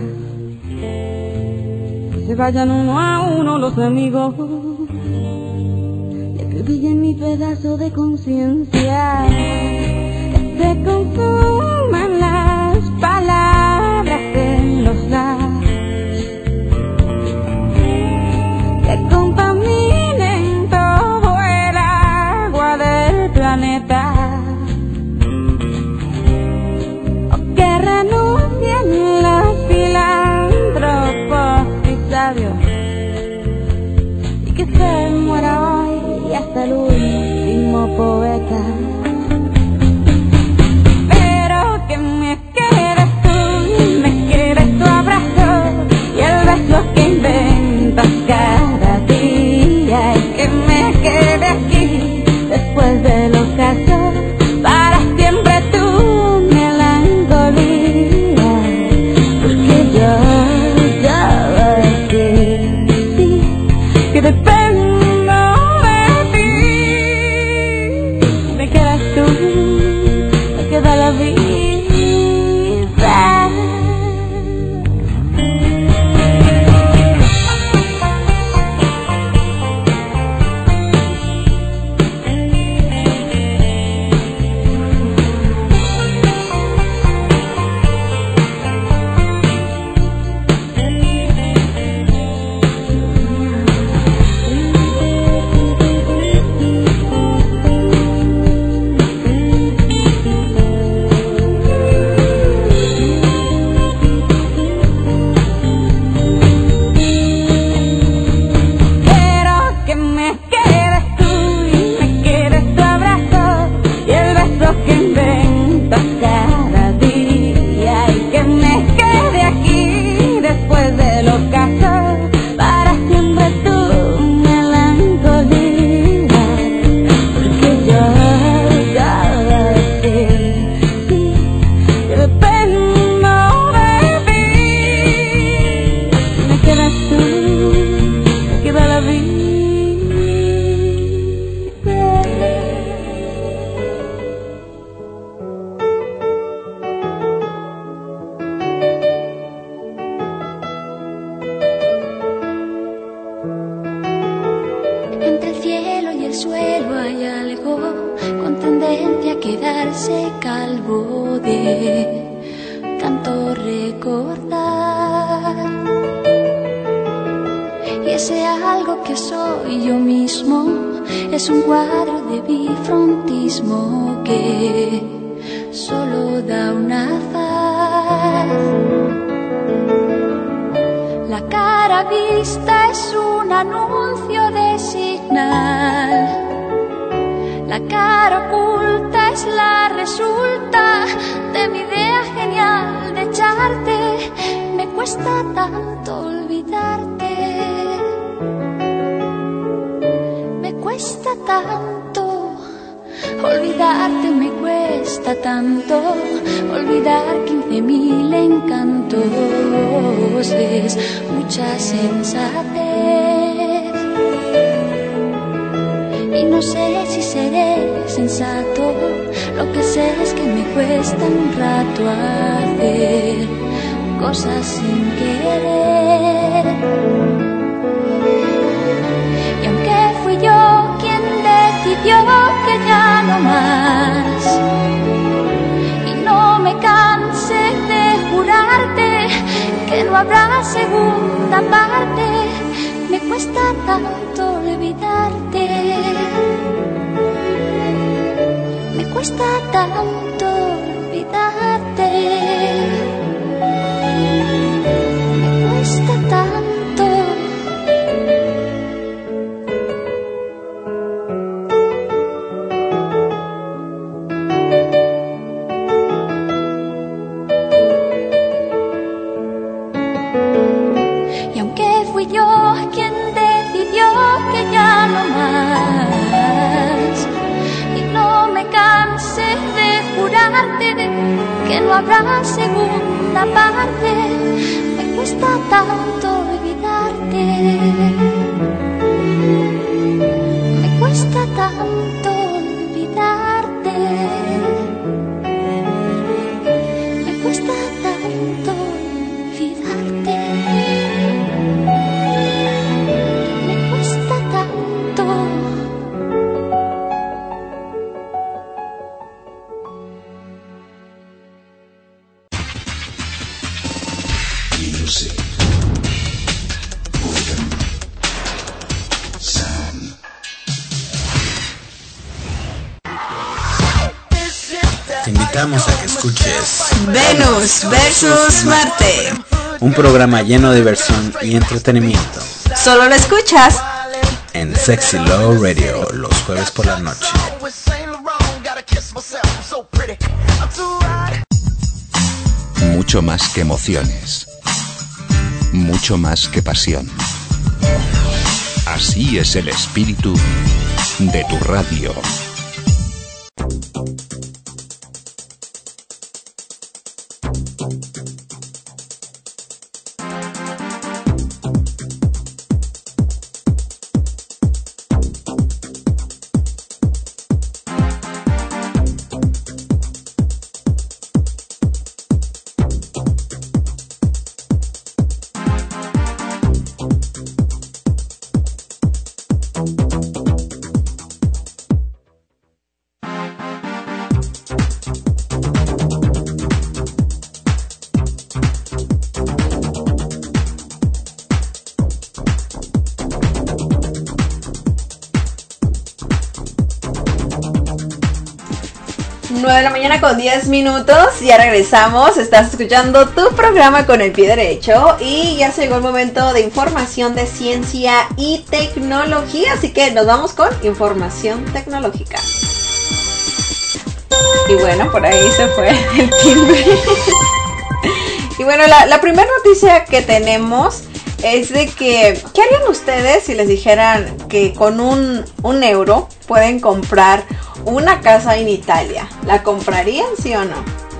Que se vayan uno a uno los amigos y que brillen mi pedazo de conciencia. Que se consuman las palabras en los labios, que contaminen todo el agua del planeta, o que renuncien los filántropos y sabios, y que se muera hoy hasta el último poeta. Pero que me quedes tú, me quedes tu abrazo y el beso que inventas cada día, y que me quede aquí después del ocaso para siempre tu melancolía, porque yo, yo sé, sí, que dependo de ti. Me quedas tú, me queda la vida. Que no habrá segunda parte, me cuesta tanto olvidarte, me cuesta tanto olvidarte, me cuesta tanto. invitamos a que escuches Venus versus Marte, un programa lleno de diversión y entretenimiento. Solo lo escuchas en Sexy Love Radio los jueves por la noche. Mucho más que emociones, mucho más que pasión. Así es el espíritu de tu radio. nueve de la mañana con diez minutos, ya regresamos, estás escuchando tu programa con el pie derecho y ya se llegó el momento de información de ciencia y tecnología, así que nos vamos con información tecnológica. Y bueno, por ahí se fue el timbre. Y bueno, la, la primera noticia que tenemos es de que, ¿qué harían ustedes si les dijeran que con un, un euro pueden comprar una casa en Italia? ¿La comprarían, sí o no?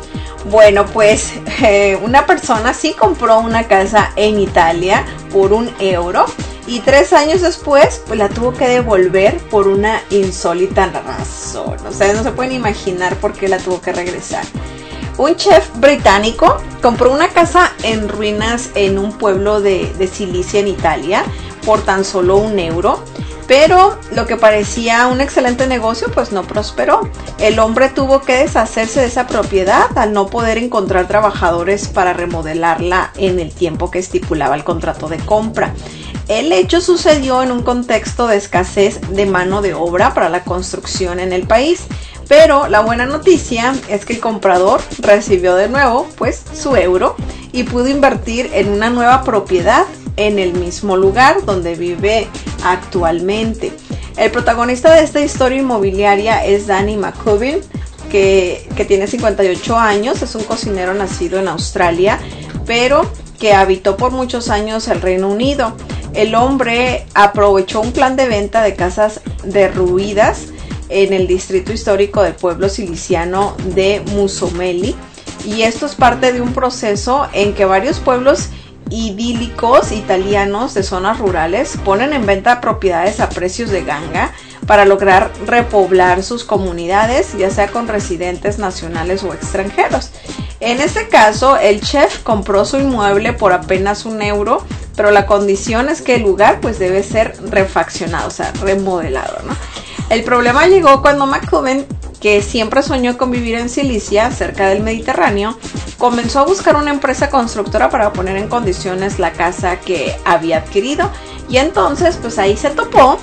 Bueno, pues eh, una persona sí compró una casa en Italia por un euro y tres años después pues la tuvo que devolver por una insólita razón. O sea, no se pueden imaginar por qué la tuvo que regresar. Un chef británico compró una casa en ruinas en un pueblo de, de Sicilia en Italia por tan solo un euro. Pero lo que parecía un excelente negocio pues no prosperó. El hombre tuvo que deshacerse de esa propiedad al no poder encontrar trabajadores para remodelarla en el tiempo que estipulaba el contrato de compra. El hecho sucedió en un contexto de escasez de mano de obra para la construcción en el país. Pero la buena noticia es que el comprador recibió de nuevo pues su euro y pudo invertir en una nueva propiedad en el mismo lugar donde vive actualmente. El protagonista de esta historia inmobiliaria es Danny McCubbin, que, que tiene cincuenta y ocho años, es un cocinero nacido en Australia, pero que habitó por muchos años el Reino Unido. El hombre aprovechó un plan de venta de casas derruidas en el distrito histórico del pueblo siciliano de Musumeli, y esto es parte de un proceso en que varios pueblos idílicos italianos de zonas rurales ponen en venta propiedades a precios de ganga para lograr repoblar sus comunidades, ya sea con residentes nacionales o extranjeros. En este caso, el chef compró su inmueble por apenas un euro, pero la condición es que el lugar pues debe ser refaccionado, o sea, remodelado, ¿no? El problema llegó cuando McCubbin, que siempre soñó con vivir en Sicilia, cerca del Mediterráneo, comenzó a buscar una empresa constructora para poner en condiciones la casa que había adquirido. Y entonces, pues ahí se topó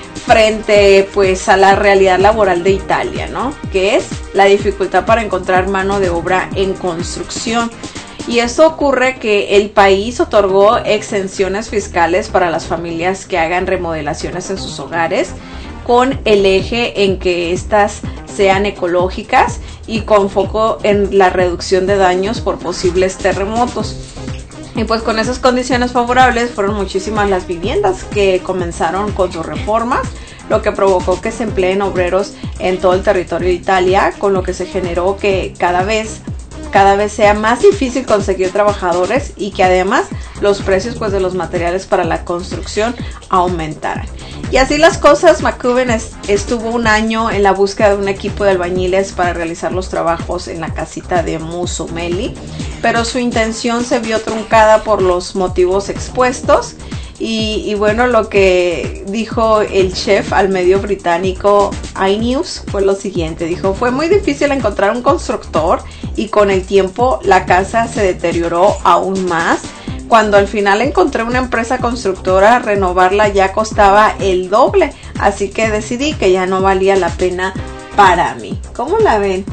frente pues a la realidad laboral de Italia, ¿no? Que es la dificultad para encontrar mano de obra en construcción. Y esto ocurre que el país otorgó exenciones fiscales para las familias que hagan remodelaciones en sus hogares, con el eje en que éstas sean ecológicas y con foco en la reducción de daños por posibles terremotos. Y pues con esas condiciones favorables fueron muchísimas las viviendas que comenzaron con sus reformas, lo que provocó que se empleen obreros en todo el territorio de Italia, con lo que se generó que cada vez cada vez sea más difícil conseguir trabajadores y que además los precios pues de los materiales para la construcción aumentaran. Y así las cosas, McCubbin es, estuvo un año en la búsqueda de un equipo de albañiles para realizar los trabajos en la casita de Musumeli, pero su intención se vio truncada por los motivos expuestos. Y, y bueno, lo que dijo el chef al medio británico iNews fue lo siguiente. Dijo: fue muy difícil encontrar un constructor y con el tiempo la casa se deterioró aún más. Cuando al final encontré una empresa constructora, renovarla ya costaba el doble, así que decidí que ya no valía la pena para mí. ¿Cómo la ven?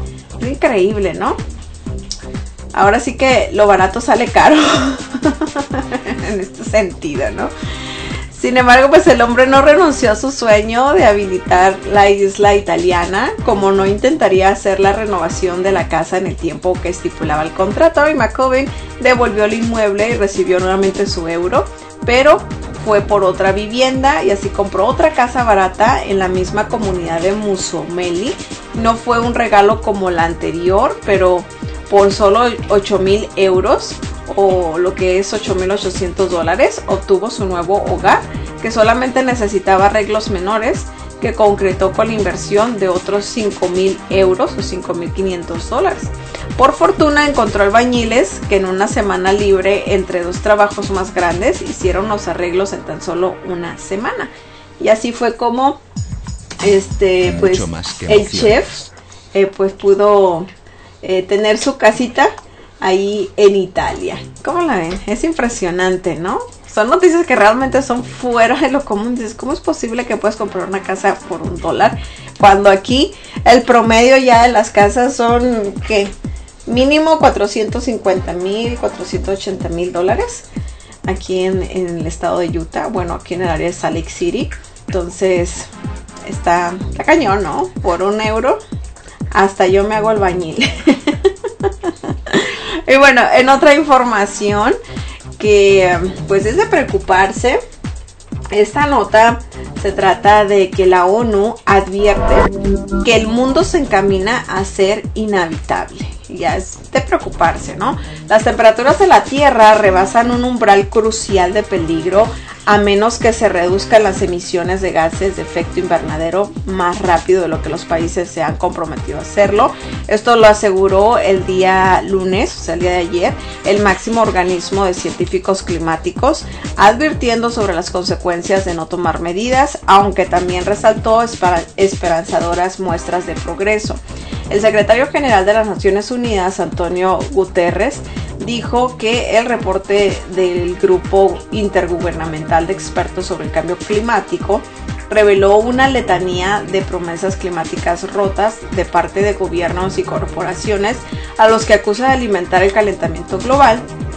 Increíble, ¿no? Ahora sí que lo barato sale caro en este sentido, ¿no? Sin embargo, pues el hombre no renunció a su sueño de habilitar la isla italiana, como no intentaría hacer la renovación de la casa en el tiempo que estipulaba el contrato, y McCoven devolvió el inmueble y recibió nuevamente su euro, pero fue por otra vivienda y así compró otra casa barata en la misma comunidad de Musomeli. No fue un regalo como la anterior, pero por solo ocho mil euros, o lo que es ocho mil ochocientos dólares, obtuvo su nuevo hogar, que solamente necesitaba arreglos menores, que concretó con la inversión de otros cinco mil euros o cinco mil quinientos dólares. Por fortuna encontró albañiles que en una semana libre entre dos trabajos más grandes hicieron los arreglos en tan solo una semana. Y así fue como este pues el chef eh, pues pudo eh, tener su casita ahí en Italia. ¿Cómo la ven? Es impresionante, ¿no? Son noticias que realmente son fuera de lo común. Dices, ¿cómo es posible que puedas comprar una casa por un dólar? Cuando aquí el promedio ya de las casas son, ¿qué? Mínimo cuatrocientos cincuenta mil, cuatrocientos ochenta mil dólares. Aquí en, en el estado de Utah. Bueno, aquí en el área de Salt Lake City. Entonces, está, está cañón, ¿no? Por un euro, hasta yo me hago albañil. Y bueno, en otra información que pues es de preocuparse, esta nota se trata de que la ONU advierte que el mundo se encamina a ser inhabitable. Ya es de preocuparse, ¿no? Las temperaturas de la Tierra rebasan un umbral crucial de peligro a menos que se reduzcan las emisiones de gases de efecto invernadero más rápido de lo que los países se han comprometido a hacerlo. Esto lo aseguró el día lunes, o sea, el día de ayer, el máximo organismo de científicos climáticos, advirtiendo sobre las consecuencias de no tomar medidas, aunque también resaltó esperanzadoras muestras de progreso. El secretario general de las Naciones Unidas, Antonio Guterres, dijo que el reporte del Grupo Intergubernamental de Expertos sobre el Cambio Climático reveló una letanía de promesas climáticas rotas de parte de gobiernos y corporaciones a los que acusa de alimentar el calentamiento global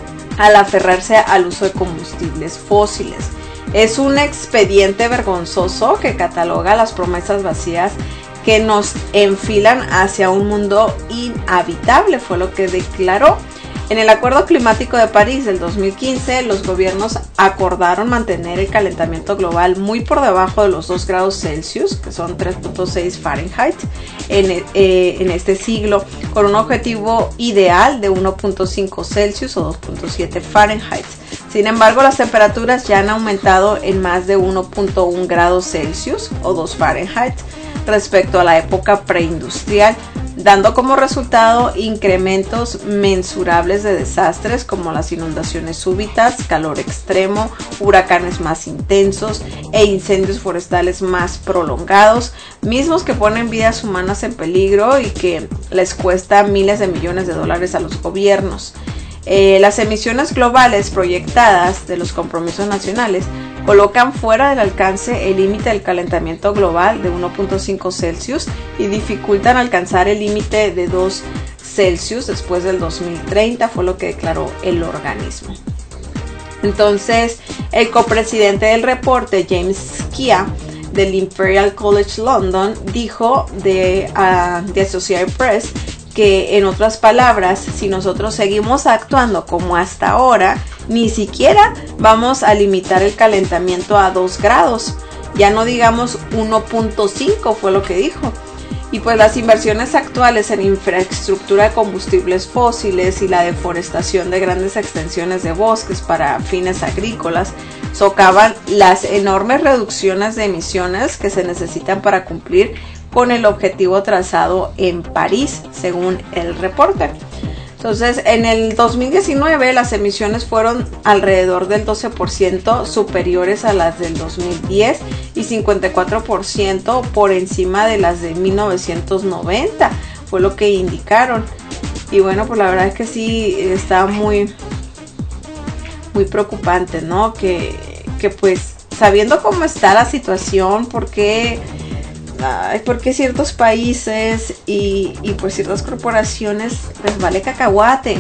al aferrarse al uso de combustibles fósiles. Es un expediente vergonzoso que cataloga las promesas vacías que nos enfilan hacia un mundo inhabitable, fue lo que declaró. En el Acuerdo Climático de París del dos mil quince, los gobiernos acordaron mantener el calentamiento global muy por debajo de los dos grados Celsius, que son tres punto seis Fahrenheit, en, eh, en este siglo, con un objetivo ideal de uno punto cinco Celsius o dos punto siete Fahrenheit. Sin embargo, las temperaturas ya han aumentado en más de uno punto uno grados Celsius o dos Fahrenheit respecto a la época preindustrial, dando como resultado incrementos mensurables de desastres como las inundaciones súbitas, calor extremo, huracanes más intensos e incendios forestales más prolongados, mismos que ponen vidas humanas en peligro y que les cuesta miles de millones de dólares a los gobiernos. Eh, las emisiones globales proyectadas de los compromisos nacionales colocan fuera del alcance el límite del calentamiento global de uno punto cinco Celsius y dificultan alcanzar el límite de dos Celsius después del dos mil treinta, fue lo que declaró el organismo. Entonces, el copresidente del reporte, James Skia, del Imperial College London, dijo de uh, The Associated Press que, en otras palabras, si nosotros seguimos actuando como hasta ahora, ni siquiera vamos a limitar el calentamiento a dos grados, ya no digamos uno punto cinco, fue lo que dijo. Y pues las inversiones actuales en infraestructura de combustibles fósiles y la deforestación de grandes extensiones de bosques para fines agrícolas socavan las enormes reducciones de emisiones que se necesitan para cumplir con el objetivo trazado en París, según el reporte. Entonces, en el dos mil diecinueve las emisiones fueron alrededor del doce por ciento superiores a las del dos mil diez y cincuenta y cuatro por ciento por encima de las de mil novecientos noventa, fue lo que indicaron. Y bueno, pues la verdad es que sí está muy, muy preocupante, ¿no? Que, que pues sabiendo cómo está la situación, ¿por qué ay, ¿por qué ciertos países y, y pues ciertas corporaciones les vale cacahuate?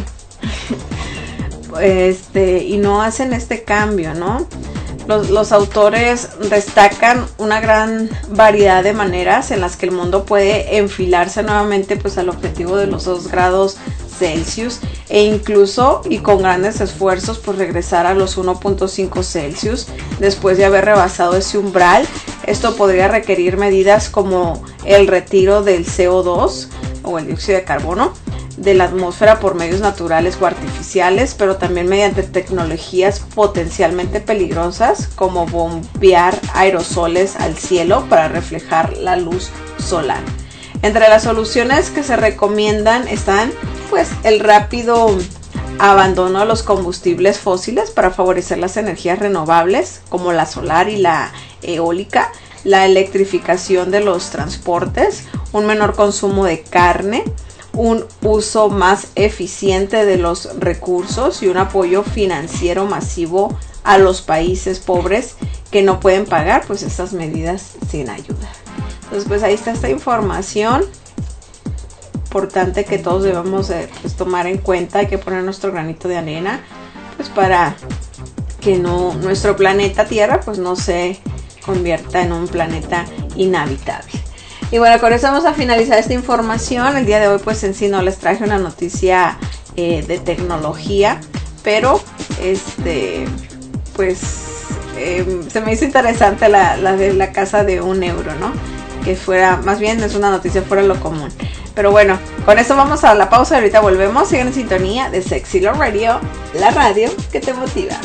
Este, y no hacen este cambio, ¿no? Los, los autores destacan una gran variedad de maneras en las que el mundo puede enfilarse nuevamente pues al objetivo de los dos grados Celsius e incluso y con grandes esfuerzos pues regresar a los uno punto cinco Celsius después de haber rebasado ese umbral. Esto podría requerir medidas como el retiro del C O dos o el dióxido de carbono de la atmósfera por medios naturales o artificiales, pero también mediante tecnologías potencialmente peligrosas como bombear aerosoles al cielo para reflejar la luz solar. Entre las soluciones que se recomiendan están pues el rápido abandono de los combustibles fósiles para favorecer las energías renovables como la solar y la eólica, la electrificación de los transportes, un menor consumo de carne, un uso más eficiente de los recursos y un apoyo financiero masivo a los países pobres que no pueden pagar pues estas medidas sin ayuda. Entonces pues ahí está esta información importante que todos debemos de, pues, tomar en cuenta. Hay que poner nuestro granito de arena pues para que no nuestro planeta Tierra pues no se convierta en un planeta inhabitable. Y bueno, con eso vamos a finalizar esta información. El día de hoy pues en sí no les traje una noticia eh, de tecnología, pero este pues eh, se me hizo interesante la, la de la casa de un euro, ¿no? Que fuera, más bien es una noticia fuera de lo común. Pero bueno, con eso vamos a la pausa y ahorita volvemos. Sigan en sintonía de Sexy Love Radio, la radio que te motiva.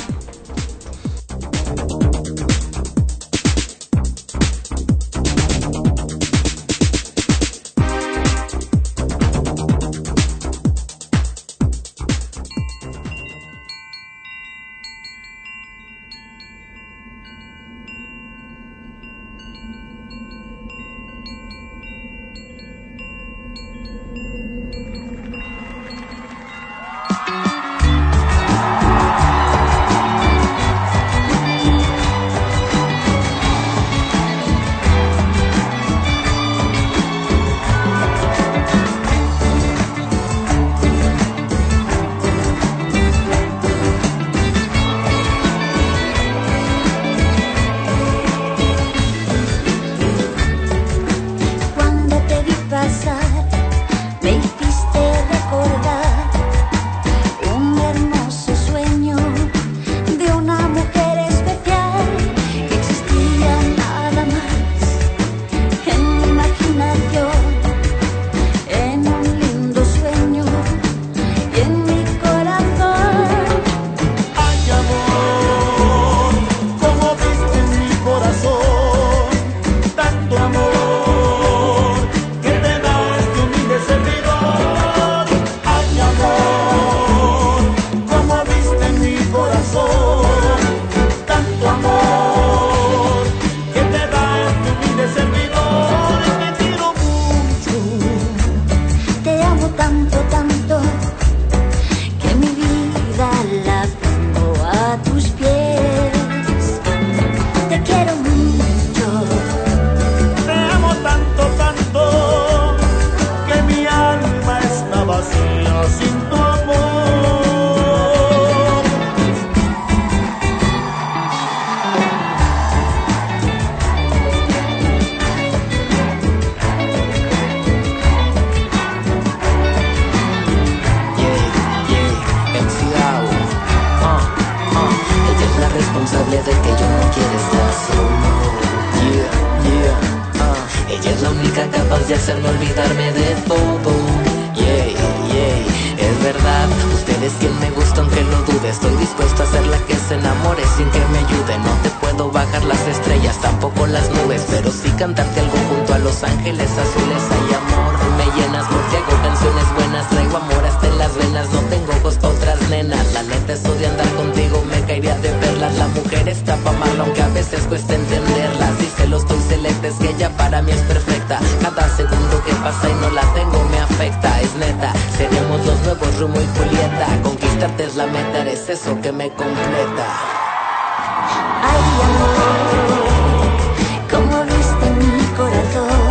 de hacerme olvidarme de todo. Yeah, yeah, es verdad, usted es quien me gusta aunque lo dude. Estoy dispuesto a ser la que se enamore sin que me ayude. No te puedo bajar las estrellas, tampoco las nubes, pero sí cantarte algo junto a los ángeles azules. Hay amor, me llenas porque hago canciones buenas. Traigo amor hasta en las venas, no tengo ojos pa' otras nenas. La neta eso de andar contigo me caería de perlas. La mujer está pa' mal, aunque a veces cuesta entenderla. Si celos estoy selecta, es que ella para mí es perfecta. Cada segundo que pasa y no la tengo me afecta. Es neta, seremos los nuevos Romeo y Julieta. Conquistarte es la meta, eres eso que me completa. Ay, amor, como viste mi corazón.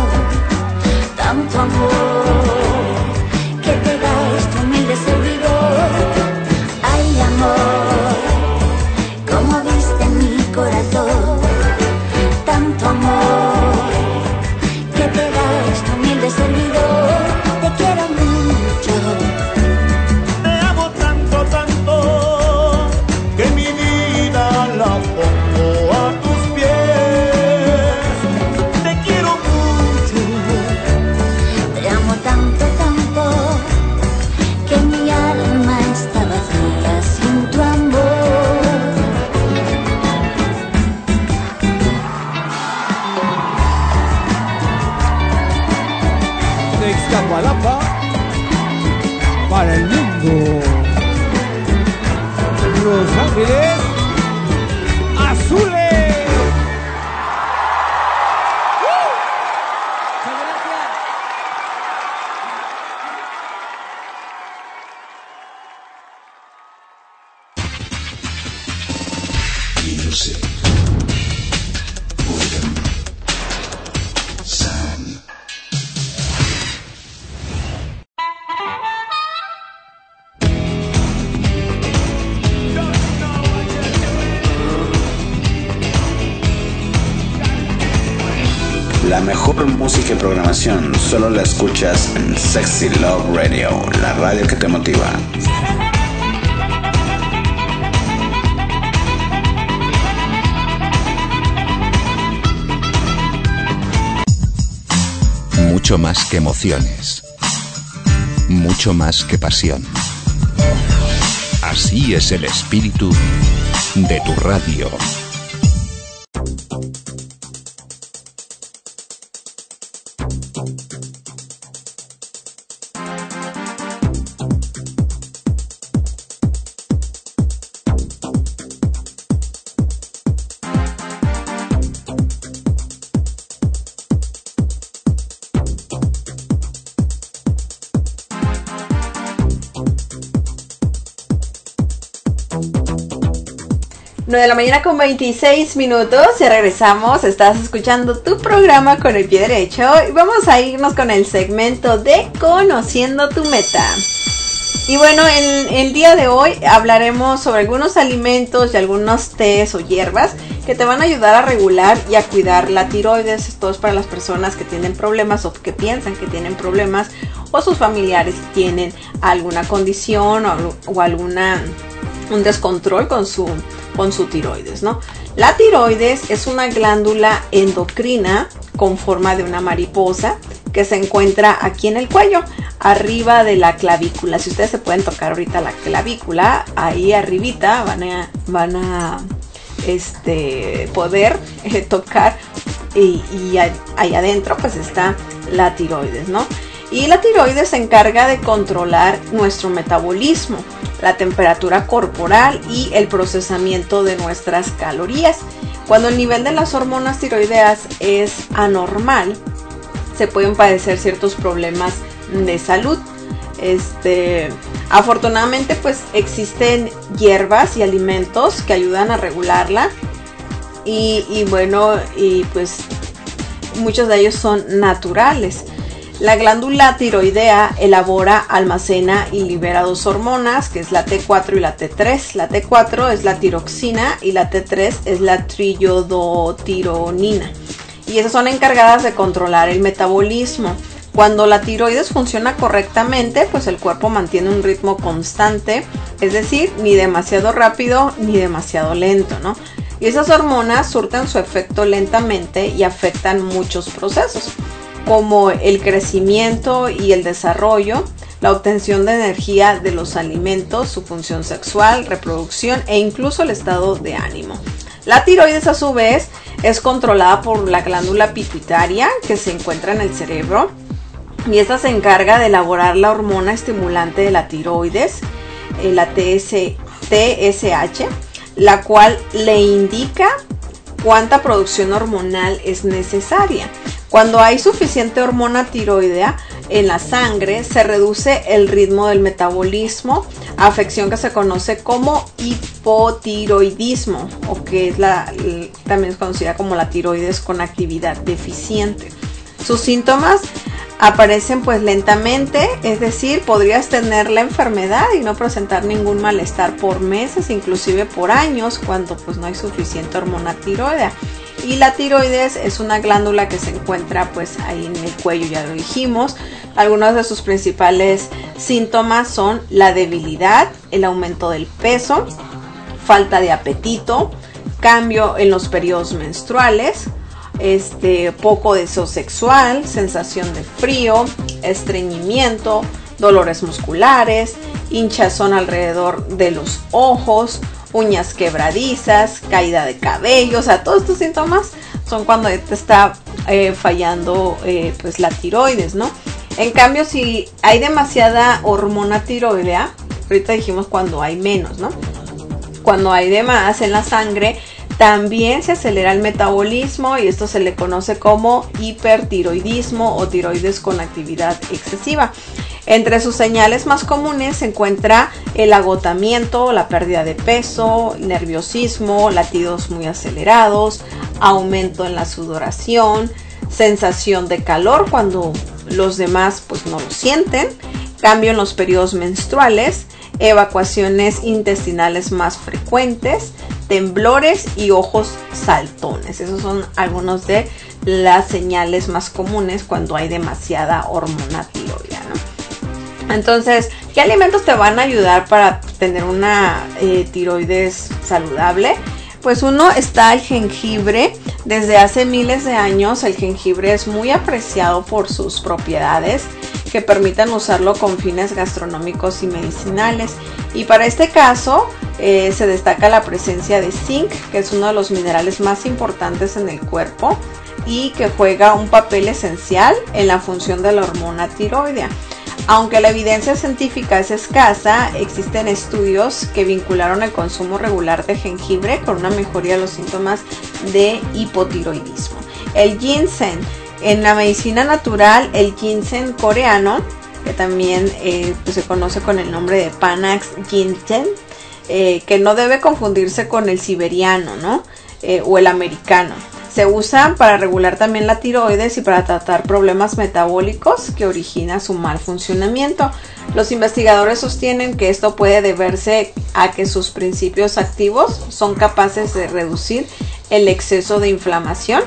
La mejor música y programación solo la escuchas en Sexy Love Radio, la radio que te motiva. Mucho más que emociones. Mucho más que pasión. Así es el espíritu de tu radio. nueve de la mañana con veintiséis minutos, ya regresamos, estás escuchando tu programa Con el Pie Derecho y vamos a irnos con el segmento de Conociendo tu Meta. Y bueno, en el día de hoy hablaremos sobre algunos alimentos y algunos tés o hierbas que te van a ayudar a regular y a cuidar la tiroides. Esto es para las personas que tienen problemas o que piensan que tienen problemas o sus familiares tienen alguna condición o, o alguna un descontrol con su con su tiroides, ¿no? La tiroides es una glándula endocrina con forma de una mariposa que se encuentra aquí en el cuello, arriba de la clavícula. Si ustedes se pueden tocar ahorita la clavícula, ahí arribita van a, van a este, poder eh, tocar y, y ahí adentro pues está la tiroides, ¿no? Y la tiroides se encarga de controlar nuestro metabolismo, la temperatura corporal y el procesamiento de nuestras calorías. Cuando el nivel de las hormonas tiroideas es anormal, se pueden padecer ciertos problemas de salud. Este, afortunadamente, pues existen hierbas y alimentos que ayudan a regularla. Y, y bueno, y pues muchos de ellos son naturales. La glándula tiroidea elabora, almacena y libera dos hormonas, que es la T cuatro y la T tres. La T cuatro es la tiroxina y la T tres es la triiodotironina. Y esas son encargadas de controlar el metabolismo. Cuando la tiroides funciona correctamente, pues el cuerpo mantiene un ritmo constante, es decir, ni demasiado rápido ni demasiado lento, ¿no? Y esas hormonas surten su efecto lentamente y afectan muchos procesos, como el crecimiento y el desarrollo, la obtención de energía de los alimentos, su función sexual, reproducción e incluso el estado de ánimo. La tiroides, a su vez, es controlada por la glándula pituitaria que se encuentra en el cerebro, y esta se encarga de elaborar la hormona estimulante de la tiroides, la T S H, la cual le indica cuánta producción hormonal es necesaria. Cuando hay suficiente hormona tiroidea en la sangre, se reduce el ritmo del metabolismo, afección que se conoce como hipotiroidismo, o que es la, también es conocida como la tiroides con actividad deficiente. Sus síntomas aparecen pues lentamente, es decir, podrías tener la enfermedad y no presentar ningún malestar por meses, inclusive por años, cuando pues no hay suficiente hormona tiroidea. Y la tiroides es una glándula que se encuentra pues ahí en el cuello, ya lo dijimos. Algunos de sus principales síntomas son la debilidad, el aumento del peso, falta de apetito, cambio en los periodos menstruales, este, poco deseo sexual, sensación de frío, estreñimiento, dolores musculares, hinchazón alrededor de los ojos, uñas quebradizas, caída de cabello. O sea, todos estos síntomas son cuando te está eh, fallando eh, pues la tiroides, ¿no? En cambio, si hay demasiada hormona tiroidea, ahorita dijimos cuando hay menos, ¿no? Cuando hay de más en la sangre, también se acelera el metabolismo y esto se le conoce como hipertiroidismo o tiroides con actividad excesiva. Entre sus señales más comunes se encuentra el agotamiento, la pérdida de peso, nerviosismo, latidos muy acelerados, aumento en la sudoración, sensación de calor cuando los demás pues no lo sienten, cambio en los periodos menstruales, evacuaciones intestinales más frecuentes, temblores y ojos saltones. Esos son algunos de las señales más comunes cuando hay demasiada hormona tiroidea, ¿no? Entonces, ¿qué alimentos te van a ayudar para tener una eh, tiroides saludable? Pues uno está el jengibre. Desde hace miles de años el jengibre es muy apreciado por sus propiedades que permiten usarlo con fines gastronómicos y medicinales. Y para este caso eh, se destaca la presencia de zinc, que es uno de los minerales más importantes en el cuerpo y que juega un papel esencial en la función de la hormona tiroidea. Aunque la evidencia científica es escasa, existen estudios que vincularon el consumo regular de jengibre con una mejoría de los síntomas de hipotiroidismo. El ginseng. En la medicina natural, el ginseng coreano, que también eh, pues se conoce con el nombre de Panax ginseng, eh, que no debe confundirse con el siberiano, ¿no? Eh, o el americano. Se usa para regular también la tiroides y para tratar problemas metabólicos que originan su mal funcionamiento. Los investigadores sostienen que esto puede deberse a que sus principios activos son capaces de reducir el exceso de inflamación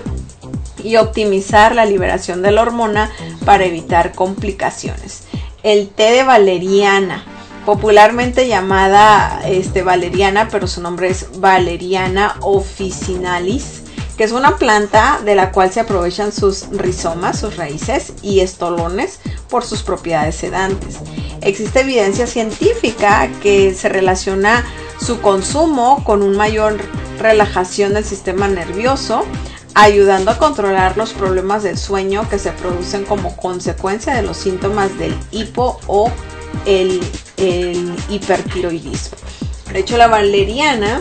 y optimizar la liberación de la hormona para evitar complicaciones. El té de valeriana, popularmente llamada este, valeriana, pero su nombre es Valeriana officinalis, que es una planta de la cual se aprovechan sus rizomas, sus raíces y estolones por sus propiedades sedantes. Existe evidencia científica que se relaciona su consumo con una mayor relajación del sistema nervioso, ayudando a controlar los problemas del sueño que se producen como consecuencia de los síntomas del hipo o el, el hipertiroidismo. De hecho, la valeriana,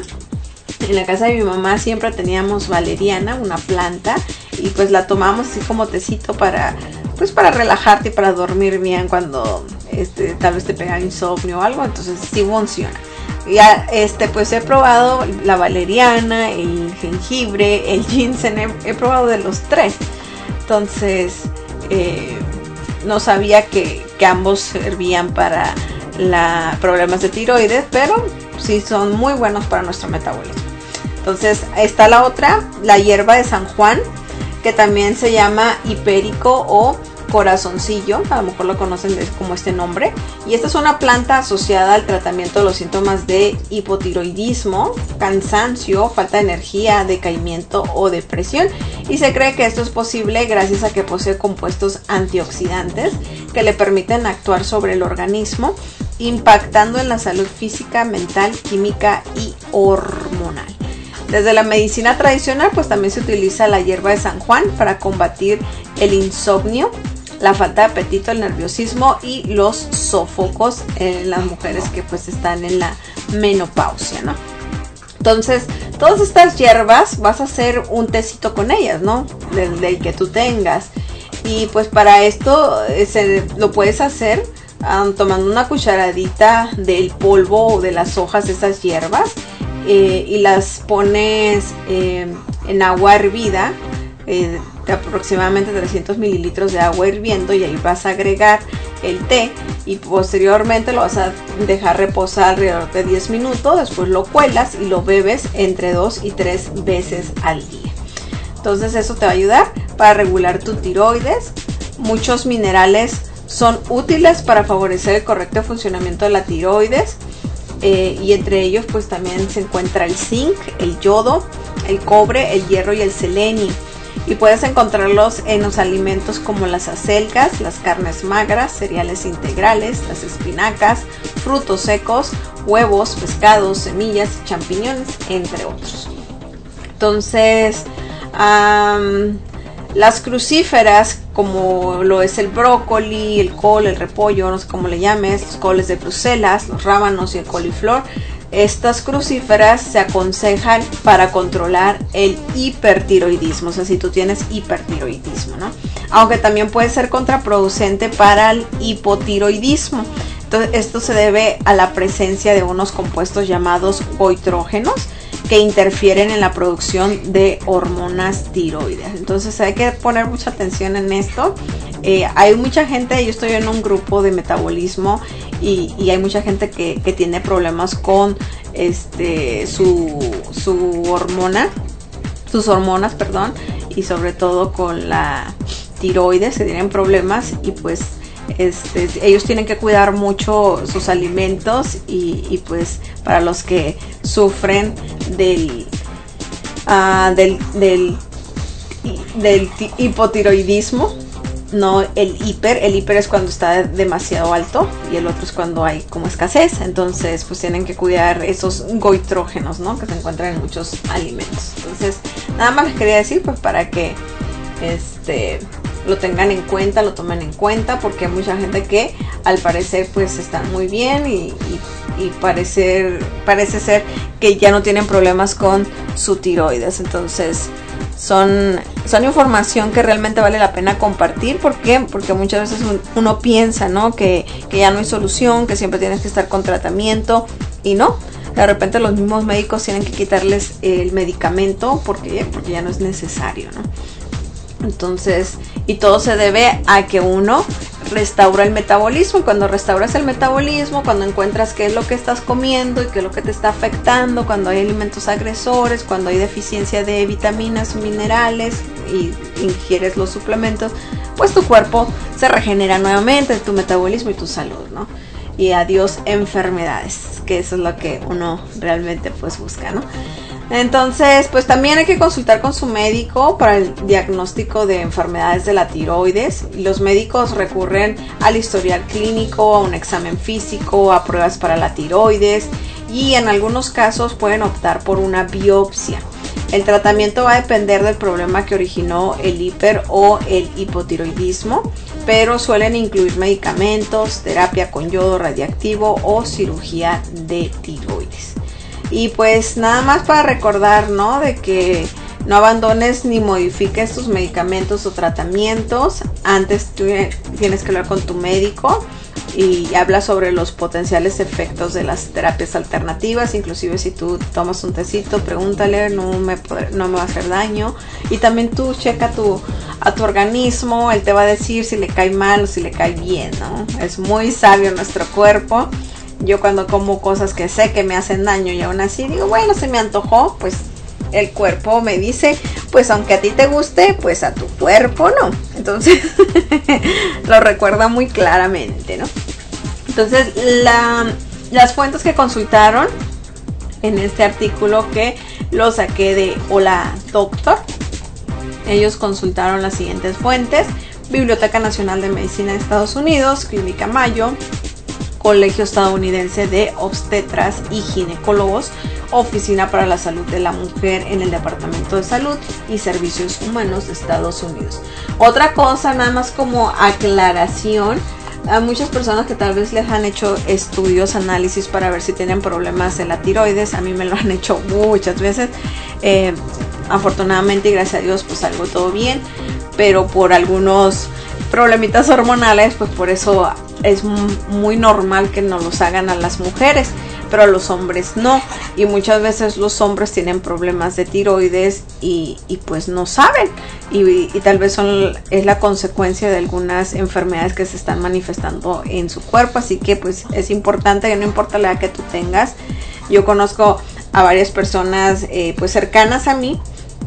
en la casa de mi mamá siempre teníamos valeriana, una planta, y pues la tomamos así como tecito para, pues para relajarte y para dormir bien cuando este, tal vez te pega insomnio o algo, entonces sí funciona. Ya este pues he probado la valeriana, el jengibre, el ginseng, he, he probado de los tres. Entonces eh, no sabía que, que ambos servían para la, problemas de tiroides, pero sí son muy buenos para nuestro metabolismo. Entonces está la otra, la hierba de San Juan, que también se llama hipérico o corazoncillo, a lo mejor lo conocen como este nombre, y esta es una planta asociada al tratamiento de los síntomas de hipotiroidismo, cansancio, falta de energía, decaimiento o depresión, y se cree que esto es posible gracias a que posee compuestos antioxidantes que le permiten actuar sobre el organismo, impactando en la salud física, mental, química y hormonal. Desde la medicina tradicional, pues también se utiliza la hierba de San Juan para combatir el insomnio, la falta de apetito, el nerviosismo y los sofocos en las mujeres que pues están en la menopausia, ¿no? Entonces, todas estas hierbas vas a hacer un tecito con ellas, ¿no? Del, del que tú tengas. Y pues para esto eh, se, lo puedes hacer um, tomando una cucharadita del polvo o de las hojas de esas hierbas eh, y las pones eh, en agua hervida, eh, de aproximadamente trescientos mililitros de agua hirviendo, y ahí vas a agregar el té y posteriormente lo vas a dejar reposar alrededor de diez minutos. Después lo cuelas y lo bebes entre dos y tres veces al día. Entonces eso te va a ayudar para regular tu tiroides. Muchos minerales son útiles para favorecer el correcto funcionamiento de la tiroides, eh, y entre ellos pues también se encuentra el zinc, el yodo, el cobre, el hierro y el selenio. Y puedes encontrarlos en los alimentos como las acelgas, las carnes magras, cereales integrales, las espinacas, frutos secos, huevos, pescados, semillas, champiñones, entre otros. Entonces, um, las crucíferas, como lo es el brócoli, el col, el repollo, no sé cómo le llames, los coles de Bruselas, los rábanos y el coliflor, estas crucíferas se aconsejan para controlar el hipertiroidismo, o sea, si tú tienes hipertiroidismo, ¿no? Aunque también puede ser contraproducente para el hipotiroidismo. Entonces, esto se debe a la presencia de unos compuestos llamados goitrógenos que interfieren en la producción de hormonas tiroides. Entonces hay que poner mucha atención en esto. Eh, hay mucha gente, yo estoy en un grupo de metabolismo y, y hay mucha gente que, que tiene problemas con este su, su hormona, sus hormonas, perdón, y sobre todo con la tiroides, que tienen problemas y pues este, ellos tienen que cuidar mucho sus alimentos y, y pues para los que sufren del, uh, del, del, del hipotiroidismo, no el hiper, el hiper es cuando está demasiado alto y el otro es cuando hay como escasez, entonces pues tienen que cuidar esos goitrógenos, ¿no? Que se encuentran en muchos alimentos. Entonces nada más les quería decir pues para que este lo tengan en cuenta, lo tomen en cuenta, porque hay mucha gente que al parecer pues están muy bien y, y, y parecer, parece ser que ya no tienen problemas con su tiroides. Entonces son, son información que realmente vale la pena compartir. ¿Por qué? Porque muchas veces uno piensa, ¿no? que, que ya no hay solución, que siempre tienes que estar con tratamiento, y no. De repente los mismos médicos tienen que quitarles el medicamento porque, porque ya no es necesario, ¿no? Entonces, y todo se debe a que uno restaura el metabolismo, y cuando restauras el metabolismo, cuando encuentras qué es lo que estás comiendo y qué es lo que te está afectando, cuando hay alimentos agresores, cuando hay deficiencia de vitaminas, minerales y ingieres los suplementos, pues tu cuerpo se regenera nuevamente, tu metabolismo y tu salud, ¿no? Y adiós enfermedades, que eso es lo que uno realmente pues busca, ¿no? Entonces, pues también hay que consultar con su médico para el diagnóstico de enfermedades de la tiroides. Los médicos recurren al historial clínico, a un examen físico, a pruebas para la tiroides y en algunos casos pueden optar por una biopsia. El tratamiento va a depender del problema que originó el hiper o el hipotiroidismo, pero suelen incluir medicamentos, terapia con yodo radiactivo o cirugía de tiroides. Y pues nada más para recordar, ¿no? De que no abandones ni modifiques tus medicamentos o tratamientos. Antes tú tienes que hablar con tu médico y habla sobre los potenciales efectos de las terapias alternativas. Inclusive si tú tomas un tecito, pregúntale, no me, no me va a hacer daño. Y también tú checa tu, a tu organismo, él te va a decir si le cae mal o si le cae bien, ¿no? Es muy sabio nuestro cuerpo. Yo cuando como cosas que sé que me hacen daño y aún así digo, bueno, se me antojó, pues el cuerpo me dice, pues aunque a ti te guste, pues a tu cuerpo no. Entonces lo recuerda muy claramente, ¿no? Entonces la, las fuentes que consultaron en este artículo que lo saqué de Hola Doctor, ellos consultaron las siguientes fuentes: Biblioteca Nacional de Medicina de Estados Unidos, Clínica Mayo, Colegio Estadounidense de Obstetras y Ginecólogos, Oficina para la Salud de la Mujer en el Departamento de Salud y Servicios Humanos de Estados Unidos. Otra cosa, nada más como aclaración, a muchas personas que tal vez les han hecho estudios, análisis para ver si tienen problemas en la tiroides, a mí me lo han hecho muchas veces, eh, afortunadamente y gracias a Dios pues salgo todo bien, pero por algunos problemitas hormonales, pues por eso es muy normal que nos los hagan a las mujeres, pero a los hombres no, y muchas veces los hombres tienen problemas de tiroides y, y pues no saben, y, y tal vez son, es la consecuencia de algunas enfermedades que se están manifestando en su cuerpo, así que pues es importante que no importa la edad que tú tengas. Yo conozco a varias personas eh, pues cercanas a mí,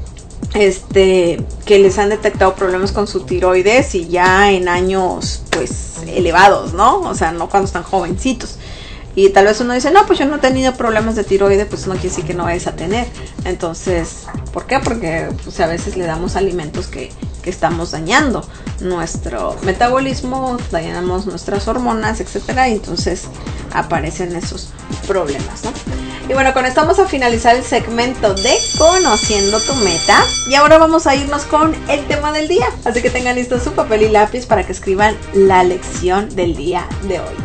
este que les han detectado problemas con su tiroides y ya en años pues elevados, ¿no? O sea, no cuando están jovencitos. Y tal vez uno dice, no, pues yo no he tenido problemas de tiroides, pues no quiere decir que no vayas a tener. Entonces, ¿por qué? Porque pues, a veces le damos alimentos que, que estamos dañando nuestro metabolismo, dañamos nuestras hormonas, etcétera, y entonces aparecen esos problemas, ¿no? Y bueno, con esto vamos a finalizar el segmento de Conociendo tu Meta. Y ahora vamos a irnos con el tema del día. Así que tengan listo su papel y lápiz para que escriban la lección del día de hoy.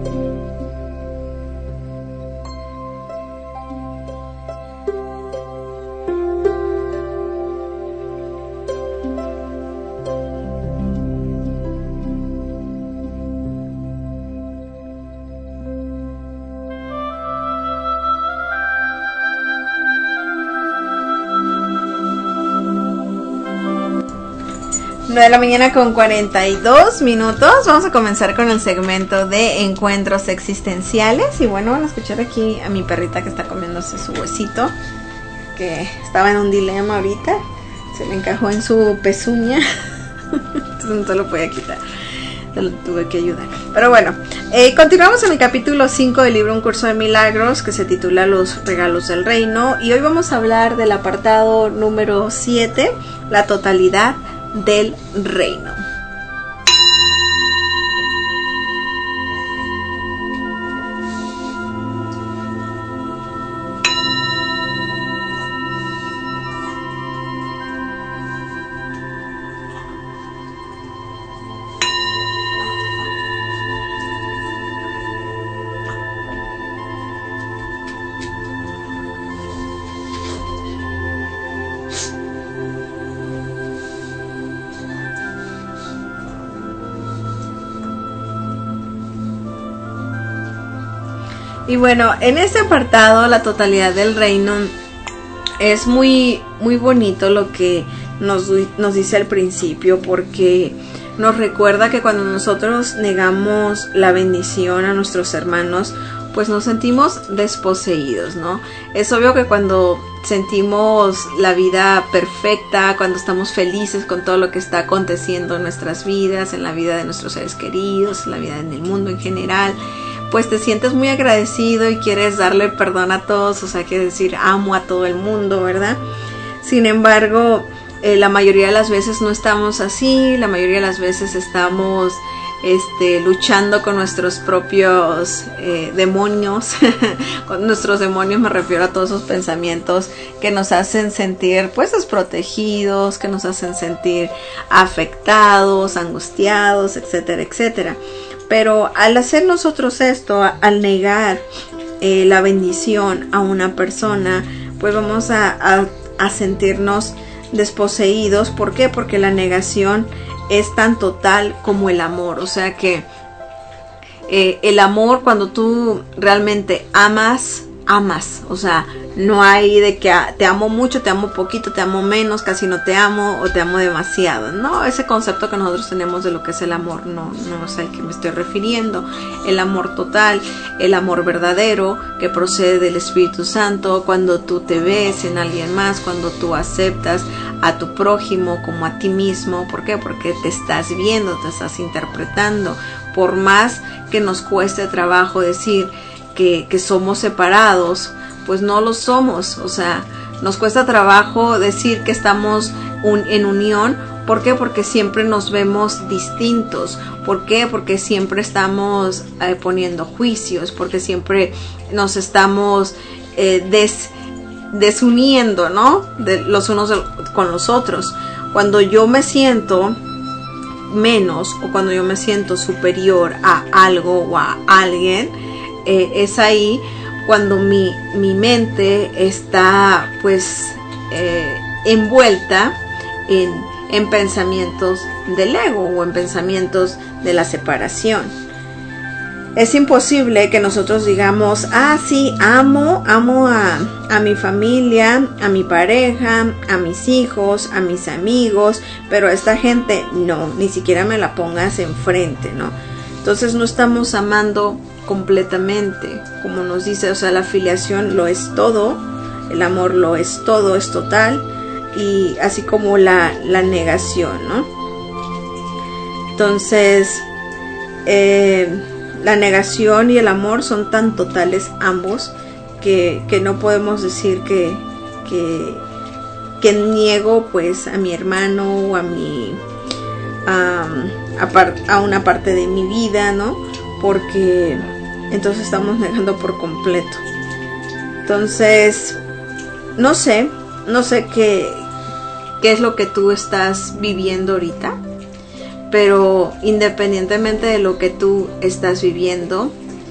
nueve de la mañana con cuarenta y dos minutos. Vamos a comenzar con el segmento de encuentros existenciales. Y bueno, van a escuchar aquí a mi perrita que está comiéndose su huesito, que estaba en un dilema ahorita. Se le encajó en su pezuña. Entonces no se lo podía quitar. Se lo tuve que ayudar. Pero bueno, eh, continuamos en el capítulo cinco del libro Un Curso de Milagros, que se titula Los Regalos del Reino. Y hoy vamos a hablar del apartado número siete, la totalidad del reino. Y bueno, en este apartado, la totalidad del reino, es muy, muy bonito lo que nos, nos dice al principio, porque nos recuerda que cuando nosotros negamos la bendición a nuestros hermanos, pues nos sentimos desposeídos, ¿no? Es obvio que cuando sentimos la vida perfecta, cuando estamos felices con todo lo que está aconteciendo en nuestras vidas, en la vida de nuestros seres queridos, en la vida en el mundo en general, pues te sientes muy agradecido y quieres darle perdón a todos, o sea, quieres decir amo a todo el mundo, ¿verdad? Sin embargo, eh, la mayoría de las veces no estamos así, la mayoría de las veces estamos este, luchando con nuestros propios eh, demonios. Con nuestros demonios me refiero a todos esos pensamientos que nos hacen sentir pues desprotegidos, que nos hacen sentir afectados, angustiados, etcétera, etcétera. Pero al hacer nosotros esto, al negar eh, la bendición a una persona, pues vamos a, a, a sentirnos desposeídos. ¿Por qué? Porque la negación es tan total como el amor. O sea que eh, el amor, cuando tú realmente amas, amas. O sea, no hay de que te amo mucho, te amo poquito, te amo menos, casi no te amo o te amo demasiado. No, ese concepto que nosotros tenemos de lo que es el amor, no, no es al que me estoy refiriendo. El amor total, el amor verdadero que procede del Espíritu Santo, cuando tú te ves en alguien más, cuando tú aceptas a tu prójimo como a ti mismo. ¿Por qué? Porque te estás viendo, te estás interpretando. Por más que nos cueste trabajo decir que, que somos separados, pues no lo somos. O sea, nos cuesta trabajo decir que estamos un, en unión. ¿Por qué? Porque siempre nos vemos distintos. ¿Por qué? Porque siempre estamos eh, poniendo juicios, porque siempre nos estamos eh, des, desuniendo, ¿no? De los unos de, con los otros. Cuando yo me siento menos o cuando yo me siento superior a algo o a alguien, eh, es ahí cuando mi, mi mente está pues eh, envuelta en, en pensamientos del ego o en pensamientos de la separación. Es imposible que nosotros digamos, ah sí, amo, amo a, a mi familia, a mi pareja, a mis hijos, a mis amigos, pero a esta gente no, ni siquiera me la pongas enfrente, ¿no? Entonces no estamos amando completamente, como nos dice, o sea, la filiación lo es todo, el amor lo es todo, es total, y así como la, la negación, ¿no? Entonces, eh, la negación y el amor son tan totales ambos que, que no podemos decir que, que, que niego pues a mi hermano o a mi um, a, par, a una parte de mi vida, ¿no? Porque entonces estamos negando por completo. Entonces, no sé, no sé qué, qué es lo que tú estás viviendo ahorita, pero independientemente de lo que tú estás viviendo,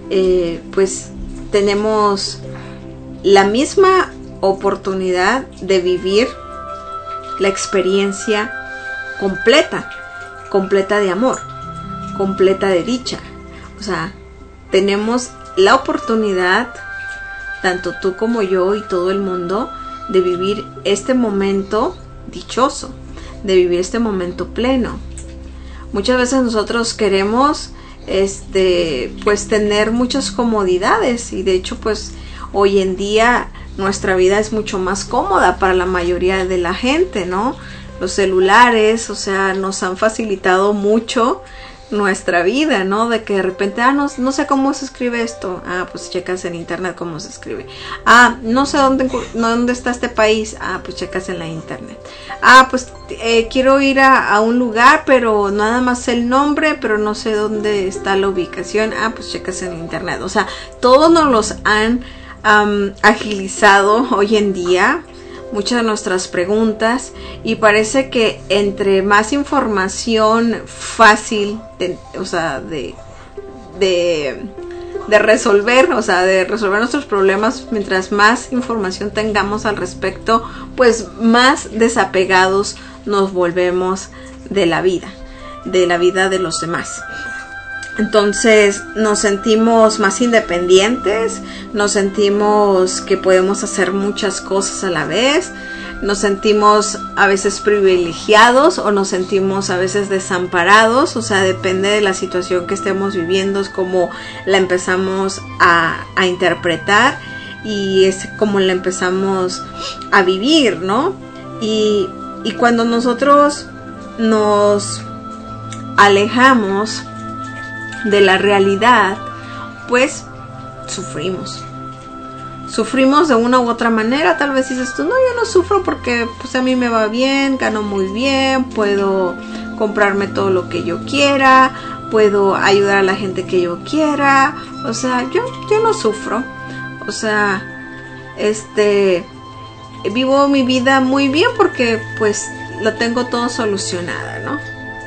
eh, pues tenemos la misma oportunidad de vivir la experiencia completa, completa de amor, completa de dicha. O sea, tenemos la oportunidad, tanto tú como yo y todo el mundo, de vivir este momento dichoso, de vivir este momento pleno. Muchas veces nosotros queremos este pues tener muchas comodidades, y de hecho pues hoy en día nuestra vida es mucho más cómoda para la mayoría de la gente, ¿no? Los celulares, o sea, nos han facilitado mucho nuestra vida, ¿no? De que de repente, ah, no, no sé cómo se escribe esto. Ah, pues checas en internet cómo se escribe. Ah, no sé dónde, no, dónde está este país. Ah, pues checas en la internet. Ah, pues eh, quiero ir a, a un lugar, pero nada más sé el nombre, pero no sé dónde está la ubicación. Ah, pues checas en internet. O sea, todos nos los han um, agilizado hoy en día, muchas de nuestras preguntas, y parece que entre más información fácil, de, o sea, de, de, de resolver, o sea, de resolver nuestros problemas, mientras más información tengamos al respecto, pues más desapegados nos volvemos de la vida, de la vida de los demás. Entonces nos sentimos más independientes, nos sentimos que podemos hacer muchas cosas a la vez, nos sentimos a veces privilegiados o nos sentimos a veces desamparados. O sea, depende de la situación que estemos viviendo, es como la empezamos a, a interpretar y es como la empezamos a vivir, ¿no? Y, y cuando nosotros nos alejamos de la realidad, pues sufrimos. Sufrimos de una u otra manera. Tal vez dices tú, no, yo no sufro porque pues a mí me va bien, gano muy bien, puedo comprarme todo lo que yo quiera, puedo ayudar a la gente que yo quiera. O sea, yo, yo no sufro. O sea, este, vivo mi vida muy bien porque pues lo tengo todo solucionada, ¿no?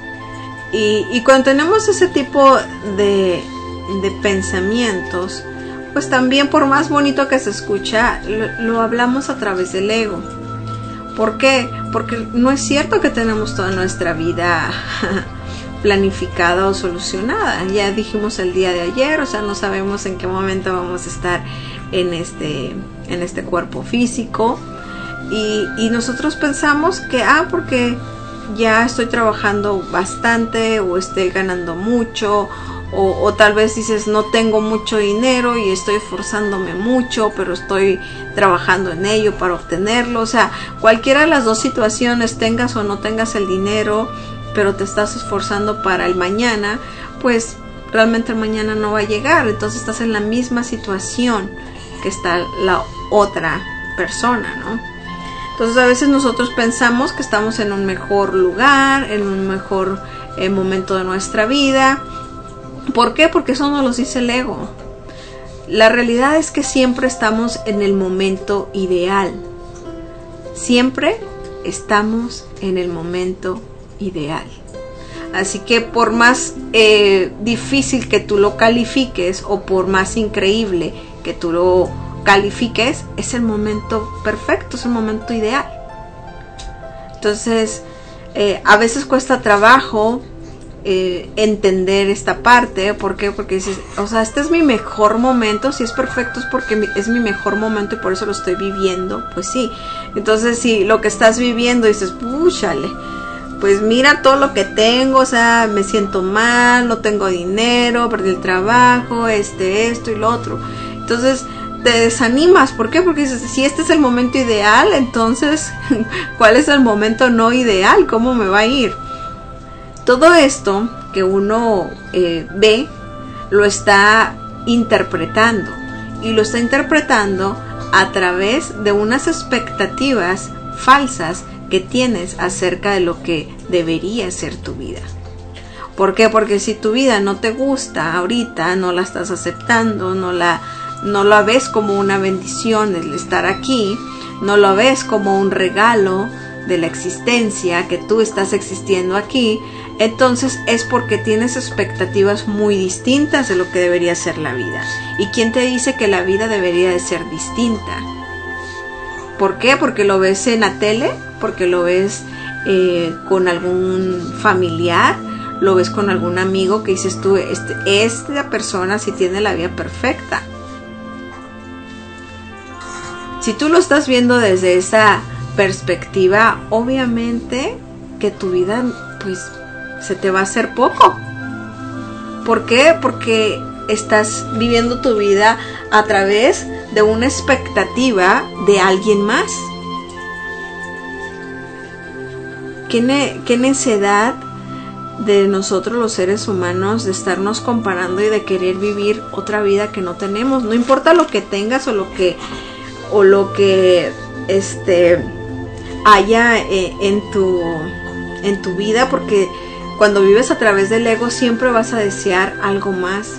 Y, y cuando tenemos ese tipo de, de pensamientos, pues también, por más bonito que se escucha, lo, lo hablamos a través del ego. ¿Por qué? Porque no es cierto que tenemos toda nuestra vida planificada o solucionada. Ya dijimos el día de ayer, o sea, no sabemos en qué momento vamos a estar en este, en este cuerpo físico. Y, y nosotros pensamos que, ah, porque ya estoy trabajando bastante o estoy ganando mucho, o, o tal vez dices no tengo mucho dinero y estoy esforzándome mucho, pero estoy trabajando en ello para obtenerlo. O sea, cualquiera de las dos situaciones, tengas o no tengas el dinero, pero te estás esforzando para el mañana, pues realmente el mañana no va a llegar. Entonces estás en la misma situación que está la otra persona, ¿no? Entonces a veces nosotros pensamos que estamos en un mejor lugar, en un mejor eh, momento de nuestra vida. ¿Por qué? Porque eso nos lo dice el ego. La realidad es que siempre estamos en el momento ideal. Siempre estamos en el momento ideal. Así que por más eh, difícil que tú lo califiques o por más increíble que tú lo califiques, es el momento perfecto, es el momento ideal. Entonces eh, a veces cuesta trabajo eh, entender esta parte. ¿Por qué? Porque dices, o sea, este es mi mejor momento. Si es perfecto es porque es mi mejor momento y por eso lo estoy viviendo. Pues sí. Entonces si lo que estás viviendo dices, púchale, pues mira todo lo que tengo, o sea, me siento mal, no tengo dinero, perdí el trabajo, este, esto y lo otro. Entonces te desanimas. ¿Por qué? Porque dices, si este es el momento ideal, entonces ¿cuál es el momento no ideal? ¿Cómo me va a ir? Todo esto que uno eh, ve, lo está interpretando. Y lo está interpretando a través de unas expectativas falsas que tienes acerca de lo que debería ser tu vida. ¿Por qué? Porque si tu vida no te gusta ahorita, no la estás aceptando, no la no la ves como una bendición el estar aquí, no lo ves como un regalo de la existencia, que tú estás existiendo aquí, entonces es porque tienes expectativas muy distintas de lo que debería ser la vida. ¿Y quién te dice que la vida debería de ser distinta? ¿Por qué? Porque lo ves en la tele, porque lo ves eh, con algún familiar, lo ves con algún amigo que dices tú, este, esta persona sí tiene la vida perfecta. Si tú lo estás viendo desde esa perspectiva, obviamente que tu vida pues se te va a hacer poco. ¿Por qué? Porque estás viviendo tu vida a través de una expectativa de alguien más. ¿Qué, ne- qué necedad de nosotros los seres humanos de estarnos comparando y de querer vivir otra vida que no tenemos? No importa lo que tengas o lo que o lo que este haya eh, en tu en tu vida, porque cuando vives a través del ego siempre vas a desear algo más.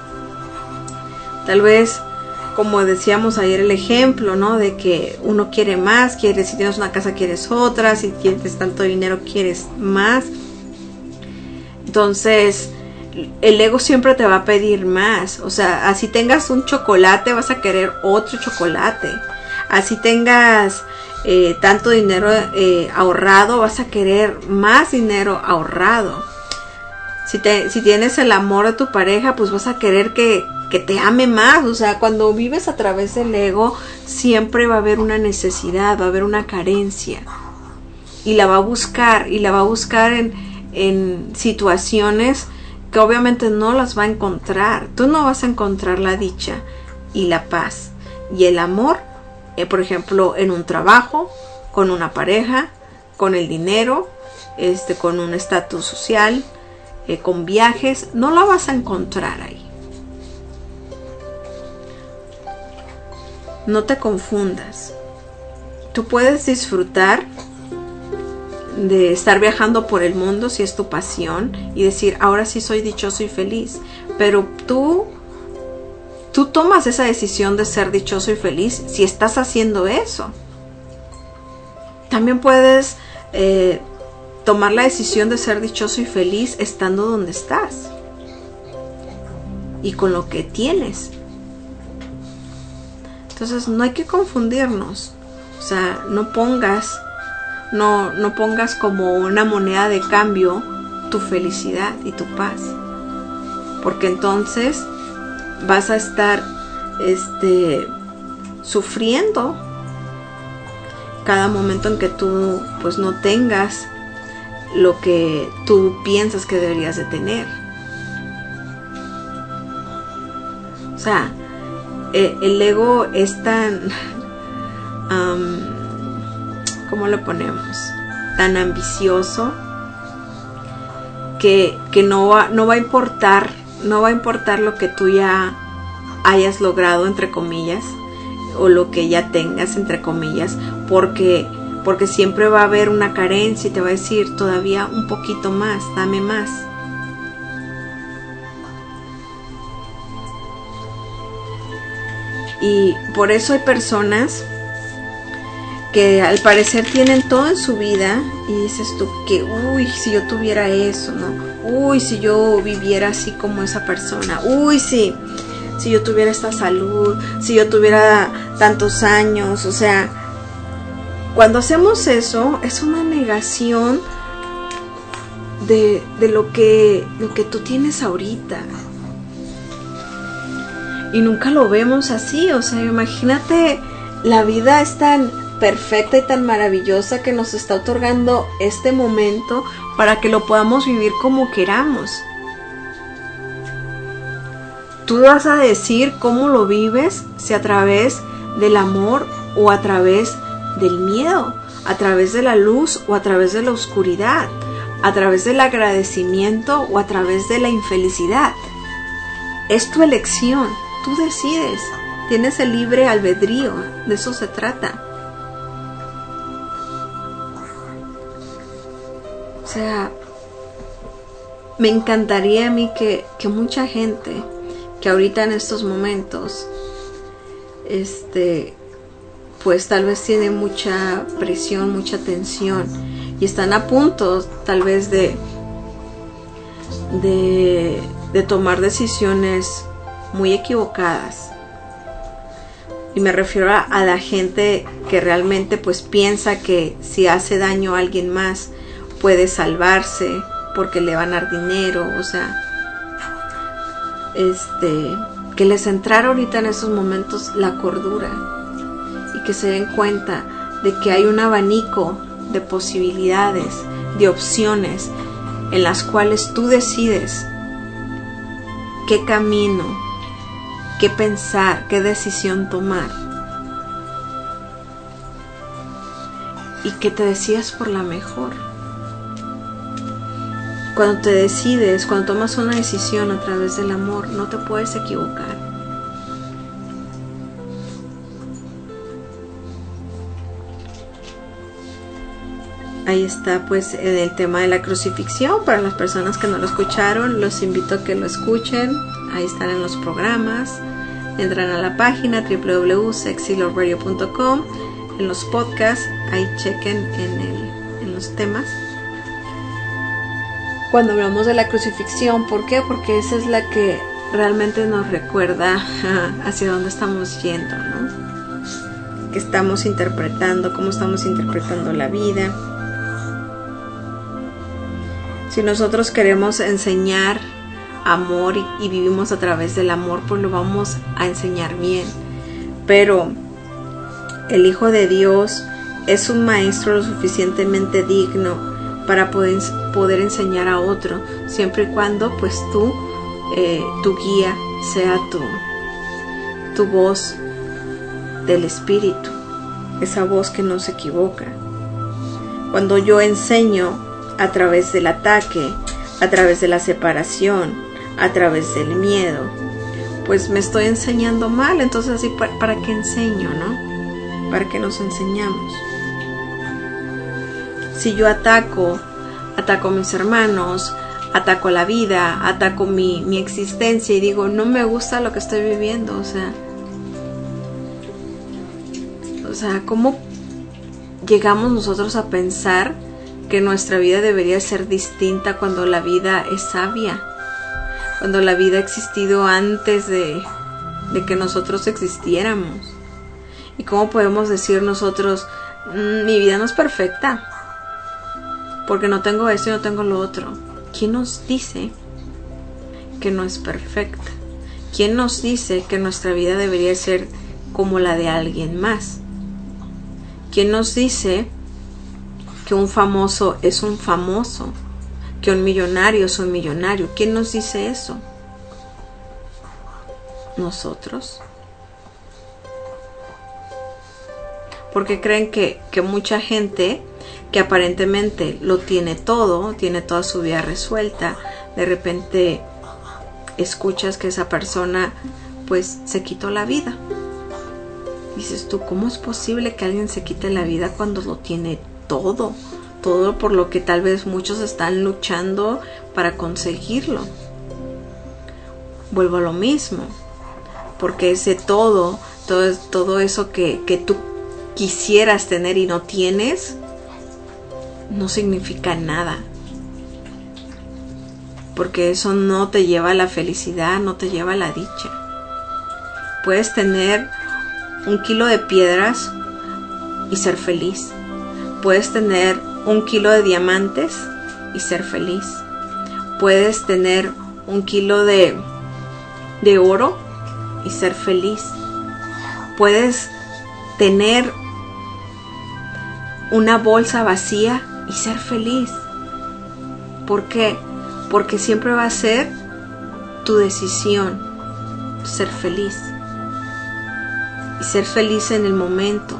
Tal vez, como decíamos ayer el ejemplo, ¿no? De que uno quiere más, quiere, si tienes una casa quieres otra, si tienes tanto dinero quieres más. Entonces, el ego siempre te va a pedir más. O sea, así tengas un chocolate, vas a querer otro chocolate. Así tengas eh, tanto dinero eh, ahorrado, vas a querer más dinero ahorrado. Si, te, si tienes el amor de tu pareja, pues vas a querer que, que te ame más. O sea, cuando vives a través del ego, siempre va a haber una necesidad, va a haber una carencia. Y la va a buscar, y la va a buscar en, en situaciones que obviamente no las va a encontrar. Tú no vas a encontrar la dicha y la paz y el amor, eh, por ejemplo, en un trabajo, con una pareja, con el dinero, este, con un estatus social, eh, con viajes. No la vas a encontrar ahí. No te confundas. Tú puedes disfrutar de estar viajando por el mundo si es tu pasión y decir, ahora sí soy dichoso y feliz, pero tú tú tomas esa decisión de ser dichoso y feliz si estás haciendo eso. También puedes eh, tomar la decisión de ser dichoso y feliz estando donde estás y con lo que tienes. Entonces no hay que confundirnos. O sea, no pongas No, no pongas como una moneda de cambio tu felicidad y tu paz, porque entonces vas a estar este, sufriendo cada momento en que tú pues no tengas lo que tú piensas que deberías de tener. O sea, eh, el ego es tan um, ¿cómo lo ponemos? Tan ambicioso que, que no va, no va a importar, no va a importar lo que tú ya hayas logrado, entre comillas, o lo que ya tengas, entre comillas, porque, porque siempre va a haber una carencia y te va a decir todavía un poquito más, dame más. Y por eso hay personas que al parecer tienen todo en su vida y dices tú que, uy, si yo tuviera eso, ¿no? Uy, si yo viviera así como esa persona. Uy, sí, si yo tuviera esta salud, si yo tuviera tantos años. O sea, cuando hacemos eso, es una negación de, de lo que, lo que tú tienes ahorita. Y nunca lo vemos así. O sea, imagínate, la vida es tan perfecta y tan maravillosa que nos está otorgando este momento para que lo podamos vivir como queramos. Tú vas a decir cómo lo vives, si a través del amor o a través del miedo, a través de la luz o a través de la oscuridad, a través del agradecimiento o a través de la infelicidad. Es tu elección, tú decides, tienes el libre albedrío, de eso se trata. O sea, me encantaría a mí que, que mucha gente que ahorita en estos momentos, este, pues tal vez tiene mucha presión, mucha tensión y están a punto tal vez de, de, de tomar decisiones muy equivocadas. Y me refiero a, a la gente que realmente pues piensa que si hace daño a alguien más puede salvarse porque le van a dar dinero, o sea, este, que les entrara ahorita en esos momentos la cordura y que se den cuenta de que hay un abanico de posibilidades, de opciones en las cuales tú decides qué camino, qué pensar, qué decisión tomar, y que te decidas por la mejor. Cuando te decides, cuando tomas una decisión a través del amor, no te puedes equivocar. Ahí está pues el tema de la crucifixión. Para las personas que no lo escucharon, los invito a que lo escuchen. Ahí están en los programas. Entran a la página doble u doble u doble u punto sexy love radio punto com. En los podcasts, ahí chequen en, el, en los temas. Cuando hablamos de la crucifixión, ¿por qué? Porque esa es la que realmente nos recuerda hacia dónde estamos yendo, ¿no? ¿Qué estamos interpretando? ¿Cómo estamos interpretando la vida? Si nosotros queremos enseñar amor y, y vivimos a través del amor, pues lo vamos a enseñar bien. Pero el Hijo de Dios es un maestro lo suficientemente digno para poder, poder enseñar a otro, siempre y cuando pues tú, eh, tu guía sea tu, tu voz del Espíritu, esa voz que no se equivoca. Cuando yo enseño a través del ataque, a través de la separación, a través del miedo, pues me estoy enseñando mal. Entonces así, ¿para, para qué enseño, no? ¿Para qué nos enseñamos? Si yo ataco, ataco a mis hermanos, ataco a la vida, ataco mi, mi existencia y digo, no me gusta lo que estoy viviendo, o sea, o sea, ¿cómo llegamos nosotros a pensar que nuestra vida debería ser distinta cuando la vida es sabia? Cuando la vida ha existido antes de, de que nosotros existiéramos. ¿Y cómo podemos decir nosotros, mi vida no es perfecta, porque no tengo esto y no tengo lo otro? ¿Quién nos dice que no es perfecta? ¿Quién nos dice que nuestra vida debería ser como la de alguien más? ¿Quién nos dice que un famoso es un famoso, que un millonario es un millonario? ¿Quién nos dice eso? ¿Nosotros? Porque creen que, que mucha gente que aparentemente lo tiene todo, tiene toda su vida resuelta, de repente escuchas que esa persona pues se quitó la vida. Dices tú, ¿cómo es posible que alguien se quite la vida cuando lo tiene todo? Todo por lo que tal vez muchos están luchando para conseguirlo. Vuelvo a lo mismo, porque ese todo, todo, todo eso que, que tú quisieras tener y no tienes, no significa nada, porque eso no te lleva a la felicidad, no te lleva a la dicha. Puedes tener un kilo de piedras y ser feliz. Puedes tener un kilo de diamantes y ser feliz. Puedes tener un kilo de, de oro y ser feliz. Puedes tener una bolsa vacía y ser feliz. ¿Por qué? Porque siempre va a ser tu decisión ser feliz. Y ser feliz en el momento.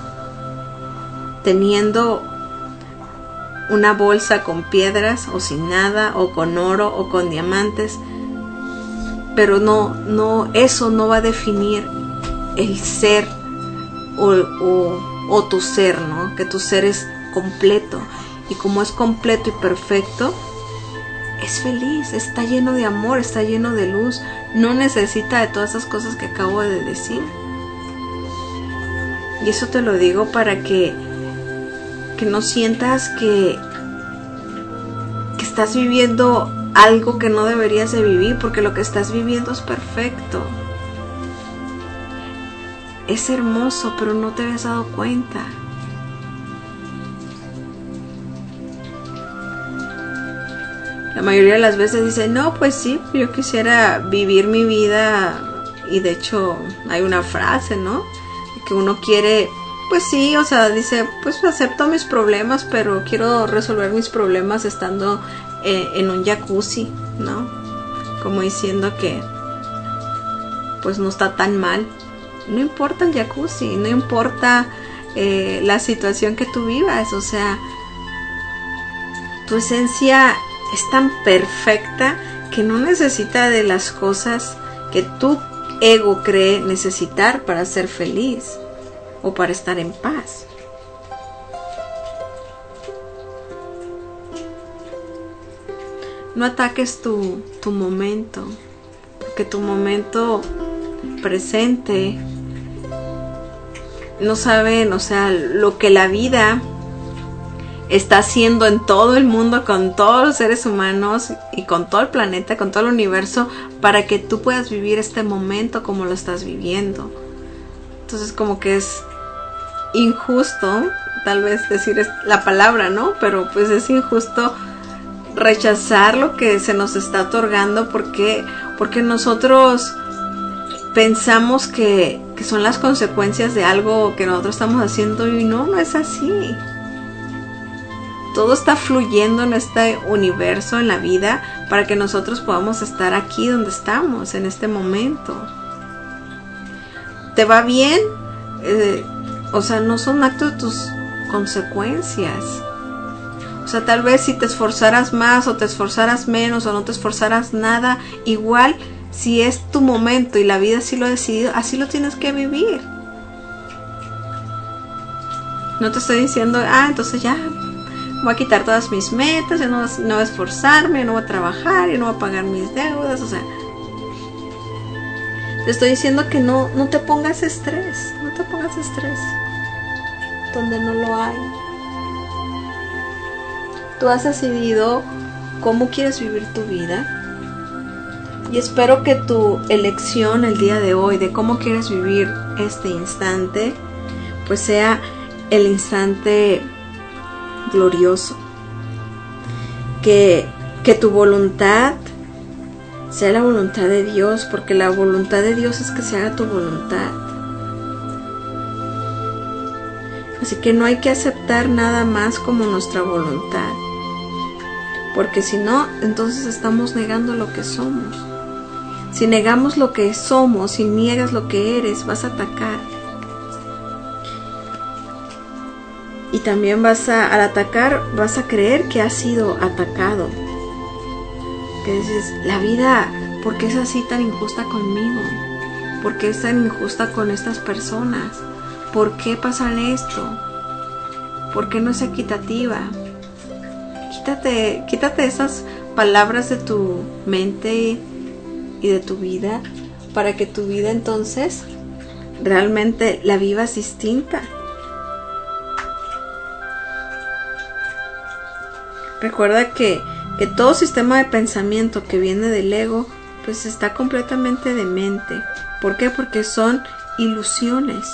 Teniendo una bolsa con piedras o sin nada, o con oro o con diamantes, pero no, no, eso no va a definir el ser o, o, o tu ser, ¿no? Que tu ser es completo, y como es completo y perfecto, es feliz, está lleno de amor, está lleno de luz, no necesita de todas esas cosas que acabo de decir. Y eso te lo digo para que que no sientas que, que estás viviendo algo que no deberías de vivir, porque lo que estás viviendo es perfecto. Es hermoso, pero no te habías dado cuenta. La mayoría de las veces dicen, no, pues sí, yo quisiera vivir mi vida. Y de hecho hay una frase, ¿no? Que uno quiere, pues sí, o sea, dice, pues acepto mis problemas, pero quiero resolver mis problemas estando eh, en un jacuzzi, ¿no? Como diciendo que pues no está tan mal. No importa el jacuzzi, no importa eh, la situación que tú vivas, o sea, tu esencia es tan perfecta que no necesita de las cosas que tu ego cree necesitar para ser feliz o para estar en paz. No ataques tu, tu momento, porque tu momento presente no saben, o sea, lo que la vida está haciendo en todo el mundo, con todos los seres humanos y con todo el planeta, con todo el universo, para que tú puedas vivir este momento como lo estás viviendo. Entonces como que es injusto, tal vez decir la palabra, ¿no? Pero pues es injusto rechazar lo que se nos está otorgando, porque, porque nosotros pensamos que, que son las consecuencias de algo que nosotros estamos haciendo, y no, no es así. Todo está fluyendo en este universo, en la vida, para que nosotros podamos estar aquí donde estamos, en este momento. ¿Te va bien? Eh, o sea, no son actos de tus consecuencias. O sea, tal vez si te esforzaras más o te esforzaras menos o no te esforzaras nada, igual si es tu momento y la vida así lo ha decidido, así lo tienes que vivir. No te estoy diciendo, ah, entonces ya voy a quitar todas mis metas, yo no, no voy a esforzarme, no voy a trabajar, yo no voy a pagar mis deudas, o sea, te estoy diciendo que no, no te pongas estrés, no te pongas estrés donde no lo hay. Tú has decidido cómo quieres vivir tu vida, y espero que tu elección el día de hoy de cómo quieres vivir este instante, pues sea el instante glorioso, que, que tu voluntad sea la voluntad de Dios, porque la voluntad de Dios es que se haga tu voluntad. Así que no hay que aceptar nada más como nuestra voluntad, porque si no, entonces estamos negando lo que somos. Si negamos lo que somos, si niegas lo que eres, vas a atacar. Y también vas a, al atacar, vas a creer que has sido atacado. Que dices, la vida, ¿por qué es así tan injusta conmigo? ¿Por qué es tan injusta con estas personas? ¿Por qué pasan esto? ¿Por qué no es equitativa? Quítate, quítate esas palabras de tu mente y de tu vida, para que tu vida entonces realmente la vivas distinta. Recuerda que, que todo sistema de pensamiento que viene del ego, pues está completamente demente. ¿Por qué? Porque son ilusiones.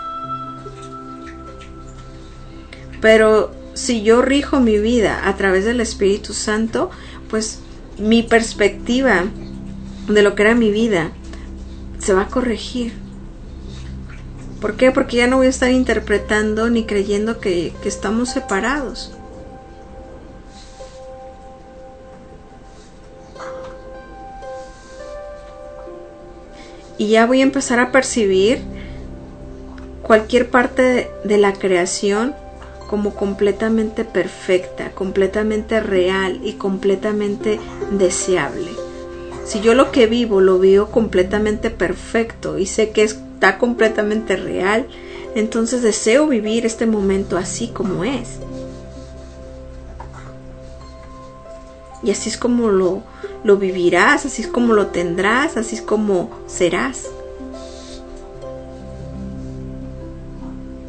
Pero si yo rijo mi vida a través del Espíritu Santo, pues mi perspectiva de lo que era mi vida se va a corregir. ¿Por qué? Porque ya no voy a estar interpretando ni creyendo que, que estamos separados. Y ya voy a empezar a percibir cualquier parte de, de la creación como completamente perfecta, completamente real y completamente deseable. Si yo lo que vivo lo veo completamente perfecto y sé que está completamente real, entonces deseo vivir este momento así como es. Y así es como lo, lo vivirás, así es como lo tendrás, así es como serás.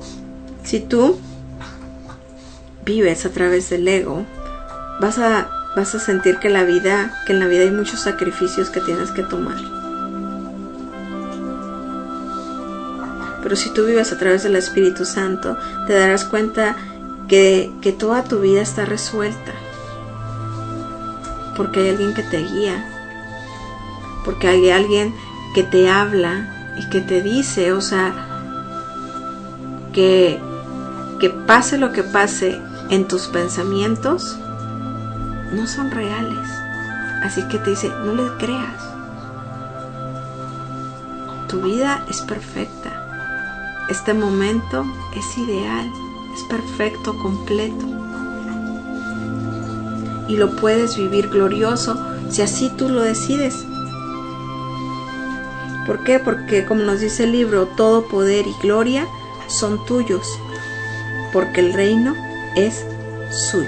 Si tú vives a través del ego, vas a vas a sentir que la vida, que en la vida hay muchos sacrificios que tienes que tomar. Pero si tú vives a través del Espíritu Santo, te darás cuenta que, que toda tu vida está resuelta. Porque hay alguien que te guía. Porque hay alguien que te habla y que te dice, o sea, que, que pase lo que pase en tus pensamientos, no son reales. Así que te dice, no le creas. Tu vida es perfecta. Este momento es ideal, es perfecto, completo. Y lo puedes vivir glorioso si así tú lo decides. ¿Por qué? Porque como nos dice el libro, todo poder y gloria son tuyos, porque el reino es suyo.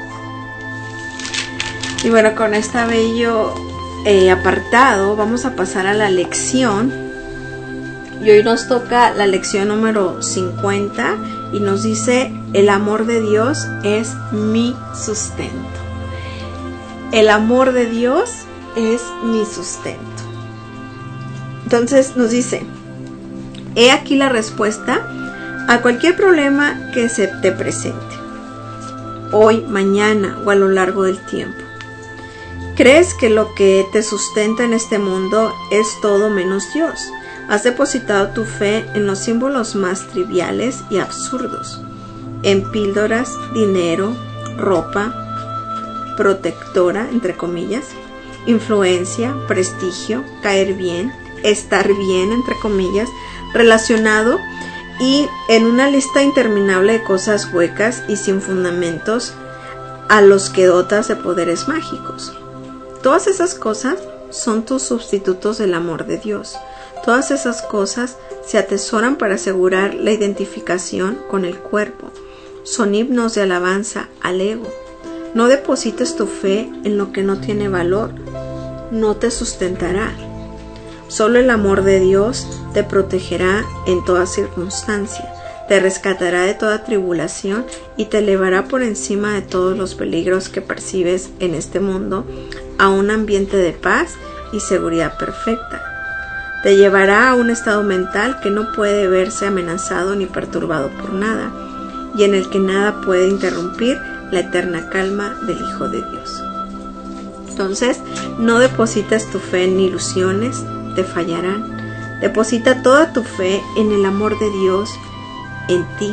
Y bueno, con este bello eh, apartado vamos a pasar a la lección. Y hoy nos toca la lección número cincuenta y nos dice, el amor de Dios es mi sustento. El amor de Dios es mi sustento. Entonces nos dice, he aquí la respuesta a cualquier problema que se te presente, hoy, mañana o a lo largo del tiempo. ¿Crees que lo que te sustenta en este mundo es todo menos Dios? Has depositado tu fe en los símbolos más triviales y absurdos, en píldoras, dinero, ropa, protectora, entre comillas, influencia, prestigio, caer bien, estar bien, entre comillas, relacionado y en una lista interminable de cosas huecas y sin fundamentos a los que dotas de poderes mágicos. Todas esas cosas son tus sustitutos del amor de Dios. Todas esas cosas se atesoran para asegurar la identificación con el cuerpo. Son himnos de alabanza al ego. No deposites tu fe en lo que no tiene valor. No te sustentará. Solo el amor de Dios te protegerá en toda circunstancia. Te rescatará de toda tribulación y te elevará por encima de todos los peligros que percibes en este mundo a un ambiente de paz y seguridad perfecta. Te llevará a un estado mental que no puede verse amenazado ni perturbado por nada, y en el que nada puede interrumpir la eterna calma del Hijo de Dios. Entonces, no deposites tu fe en ilusiones, te fallarán. Deposita toda tu fe en el amor de Dios en ti,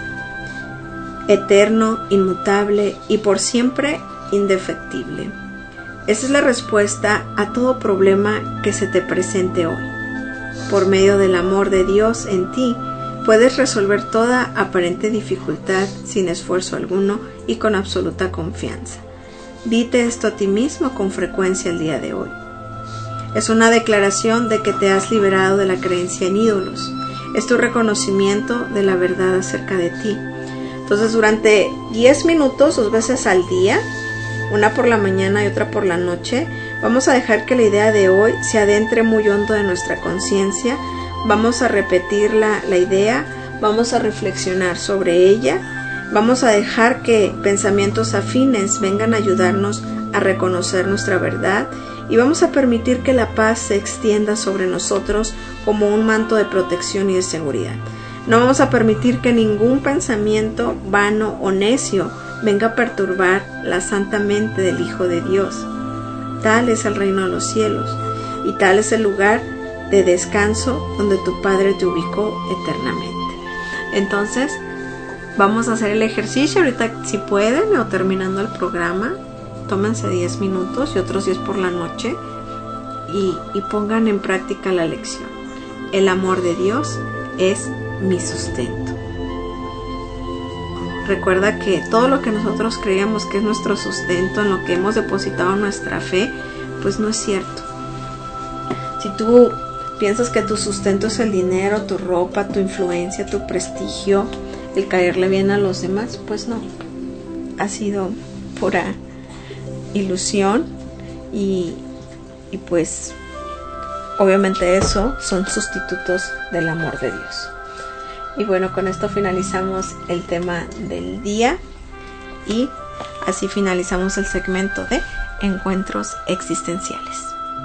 eterno, inmutable y por siempre indefectible. Esa es la respuesta a todo problema que se te presente hoy. Por medio del amor de Dios en ti, puedes resolver toda aparente dificultad sin esfuerzo alguno y con absoluta confianza. Dite esto a ti mismo con frecuencia el día de hoy. Es una declaración de que te has liberado de la creencia en ídolos. Es tu reconocimiento de la verdad acerca de ti. Entonces, durante diez minutos, dos veces al día, una por la mañana y otra por la noche, vamos a dejar que la idea de hoy se adentre muy hondo en nuestra conciencia. Vamos a repetir la, la idea, vamos a reflexionar sobre ella, vamos a dejar que pensamientos afines vengan a ayudarnos a reconocer nuestra verdad y vamos a permitir que la paz se extienda sobre nosotros como un manto de protección y de seguridad. No vamos a permitir que ningún pensamiento vano o necio venga a perturbar la santa mente del Hijo de Dios. Tal es el reino de los cielos y tal es el lugar de descanso donde tu Padre te ubicó eternamente. Entonces, vamos a hacer el ejercicio ahorita si pueden o terminando el programa. Tómense diez minutos y otros diez por la noche y, y pongan en práctica la lección. El amor de Dios es mi sustento. Recuerda que todo lo que nosotros creíamos que es nuestro sustento, en lo que hemos depositado nuestra fe, pues no es cierto. Si tú piensas que tu sustento es el dinero, tu ropa, tu influencia, tu prestigio, el caerle bien a los demás, pues no. Ha sido pura ilusión y, y pues obviamente eso son sustitutos del amor de Dios. Y bueno, con esto finalizamos el tema del día y Así finalizamos el segmento de Encuentros Existenciales.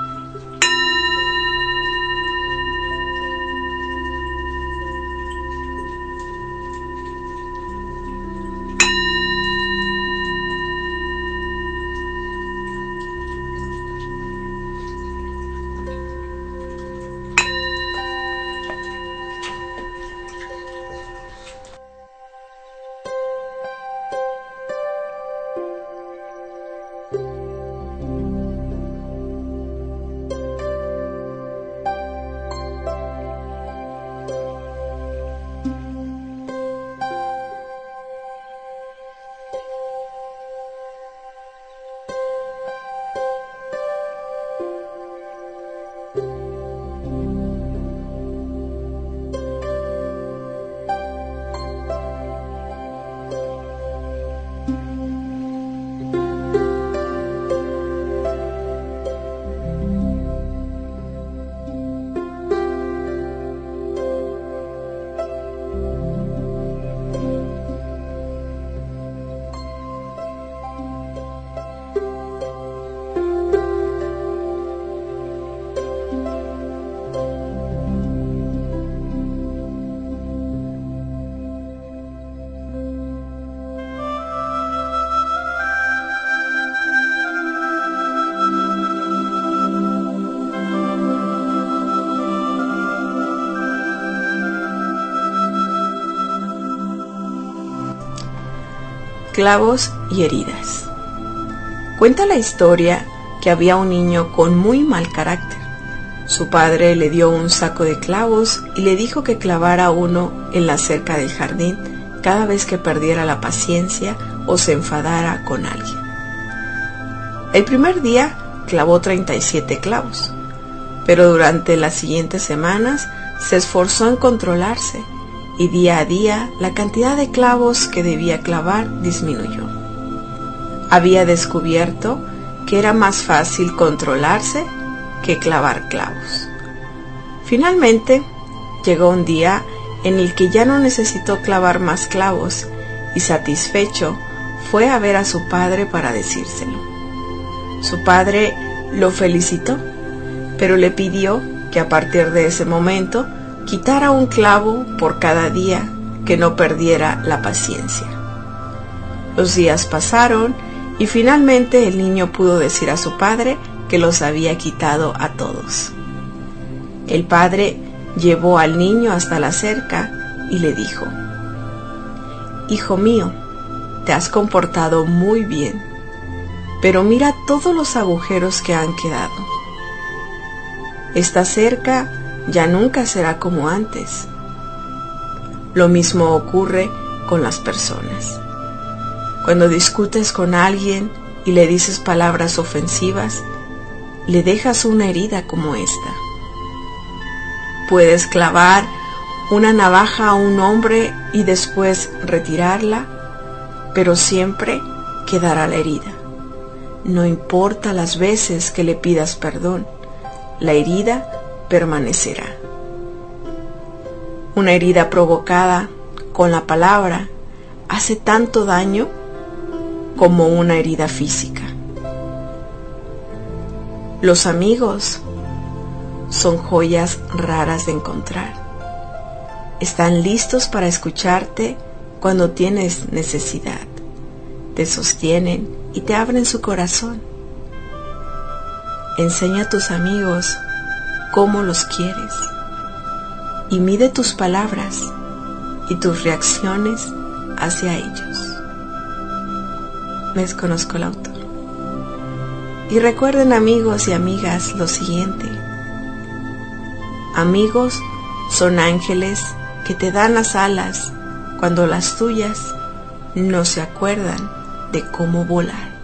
Clavos y heridas. Cuenta la historia que había un niño con muy mal carácter. Su padre le dio un saco de clavos y le dijo que clavara uno en la cerca del jardín cada vez que perdiera la paciencia o se enfadara con alguien. El primer día clavó treinta y siete clavos, pero durante las siguientes semanas se esforzó en controlarse y día a día la cantidad de clavos que debía clavar disminuyó. Había descubierto que era más fácil controlarse que clavar clavos. Finalmente, llegó un día en el que ya no necesitó clavar más clavos y satisfecho fue a ver a su padre para decírselo. Su padre lo felicitó, pero le pidió que a partir de ese momento quitara un clavo por cada día que no perdiera la paciencia. Los días pasaron y finalmente el niño pudo decir a su padre que los había quitado a todos. El padre llevó al niño hasta la cerca y le dijo: «Hijo mío, te has comportado muy bien, pero mira todos los agujeros que han quedado. Esta cerca ya nunca será como antes». Lo mismo ocurre con las personas. Cuando discutes con alguien y le dices palabras ofensivas, le dejas una herida como esta. Puedes clavar una navaja a un hombre y después retirarla, pero siempre quedará la herida. No importa las veces que le pidas perdón, la herida permanecerá. Una herida provocada con la palabra hace tanto daño como una herida física. Los amigos son joyas raras de encontrar. Están listos para escucharte cuando tienes necesidad. Te sostienen y te abren su corazón. Enseña a tus amigos cómo los quieres y mide tus palabras y tus reacciones hacia ellos. Desconozco el autor. Y recuerden, amigos y amigas, lo siguiente: amigos son ángeles que te dan las alas cuando las tuyas no se acuerdan de cómo volar.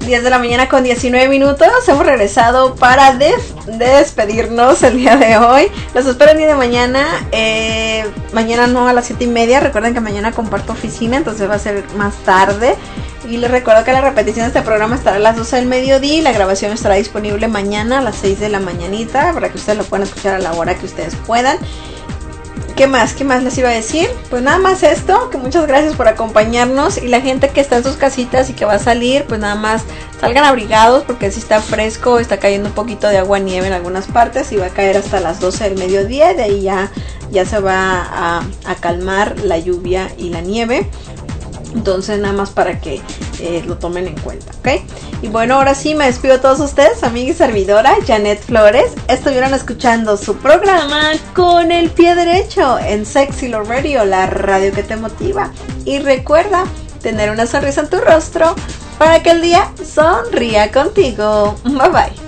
diez de la mañana con diecinueve minutos. Hemos regresado para des- despedirnos el día de hoy. Los espero el día de mañana. Eh, mañana no a las siete y media. Recuerden que mañana comparto oficina, entonces va a ser más tarde. Y les recuerdo que la repetición de este programa estará a las doce del mediodía y la grabación estará disponible mañana a las seis de la mañanita para que ustedes lo puedan escuchar a la hora que ustedes puedan. ¿Qué más? ¿Qué más les iba a decir? Pues nada más esto, que muchas gracias por acompañarnos, y la gente que está en sus casitas y que va a salir, pues nada más salgan abrigados porque si está fresco, está cayendo un poquito de agua nieve en algunas partes y va a caer hasta las doce del mediodía, de ahí ya, ya se va a, a calmar la lluvia y la nieve. Entonces nada más para que eh, lo tomen en cuenta, ¿ok? Y bueno, ahora sí me despido de todos ustedes, amiga y servidora Janet Flores. Estuvieron escuchando su programa Con el Pie Derecho en Sexy Love Radio, la radio que te motiva. Y recuerda tener una sonrisa en tu rostro para que el día sonría contigo. Bye bye.